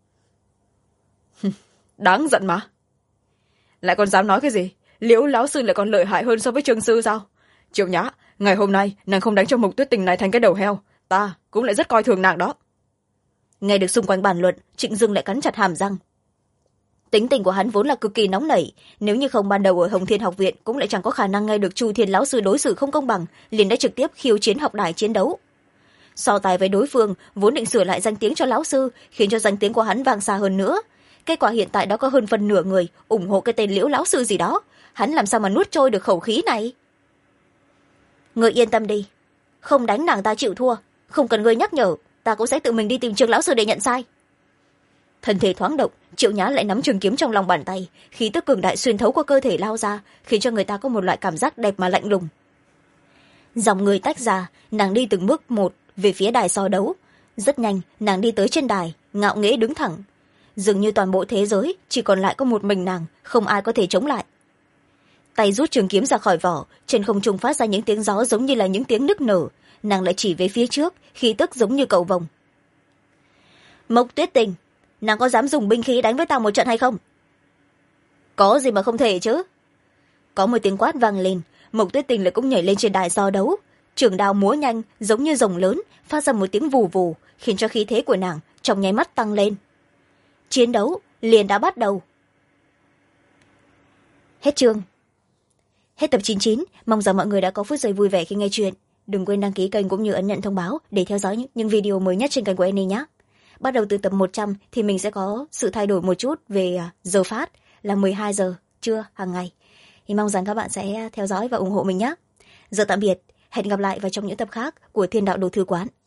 Đáng giận mà. Lại còn dám nói cái gì? Liễu lão sư lại còn lợi hại hơn so với Trương sư sao? Triệu Nhã, ngày hôm nay nàng không đánh cho Mộc Tuyết Tình này thành cái đầu heo, ta cũng lại rất coi thường nàng đó. Nghe được xung quanh bàn luận, Trịnh Dương lại cắn chặt hàm răng. Tính tình của hắn vốn là cực kỳ nóng nảy, nếu như không ban đầu ở Hồng Thiên học viện cũng lại chẳng có khả năng nghe được Chu Thiên lão sư đối xử không công bằng, liền đã trực tiếp khiêu chiến học đài chiến đấu. So tài với đối phương, vốn định sửa lại danh tiếng cho lão sư, khiến cho danh tiếng của hắn vang xa hơn nữa. Kết quả hiện tại đó có hơn phần nửa người ủng hộ cái tên Liễu lão sư gì đó, hắn làm sao mà nuốt trôi được khẩu khí này? Ngươi yên tâm đi, không đánh nàng ta chịu thua, không cần ngươi nhắc nhở, ta cũng sẽ tự mình đi tìm Trương lão sư để nhận sai. Thân thể thoáng động, Triệu Nhã lại nắm trường kiếm trong lòng bàn tay, khí tức cường đại xuyên thấu qua cơ thể lao ra, khiến cho người ta có một loại cảm giác đẹp mà lạnh lùng. Dòng người tách ra, nàng đi từng bước một về phía đài so đấu. Rất nhanh, nàng đi tới trên đài, ngạo nghễ đứng thẳng. Dường như toàn bộ thế giới chỉ còn lại có một mình nàng, không ai có thể chống lại. Tay rút trường kiếm ra khỏi vỏ, trên không trung phát ra những tiếng gió giống như là những tiếng nức nở. Nàng lại chỉ về phía trước, khí tức giống như cầu vồng. Mộc Tuyết Tình, nàng có dám dùng binh khí đánh với ta một trận hay không? Có gì mà không thể chứ? Có một tiếng quát vang lên, Mộc Tuyết Tình lại cũng nhảy lên trên đài so đấu. Trường đao múa nhanh, giống như rồng lớn, phát ra một tiếng vù vù, khiến cho khí thế của nàng trong nháy mắt tăng lên. Chiến đấu liền đã bắt đầu. Hết chương. Hết tập 99, mong rằng mọi người đã có phút giây vui vẻ khi nghe chuyện. Đừng quên đăng ký kênh cũng như ấn nhận thông báo để theo dõi những video mới nhất trên kênh của Annie nhé. Bắt đầu từ tập 100 thì mình sẽ có sự thay đổi một chút về giờ phát là 12 giờ trưa hàng ngày. Thì mong rằng các bạn sẽ theo dõi và ủng hộ mình nhé. Giờ tạm biệt, hẹn gặp lại vào trong những tập khác của Thiên Đạo Đồ Thư Quán.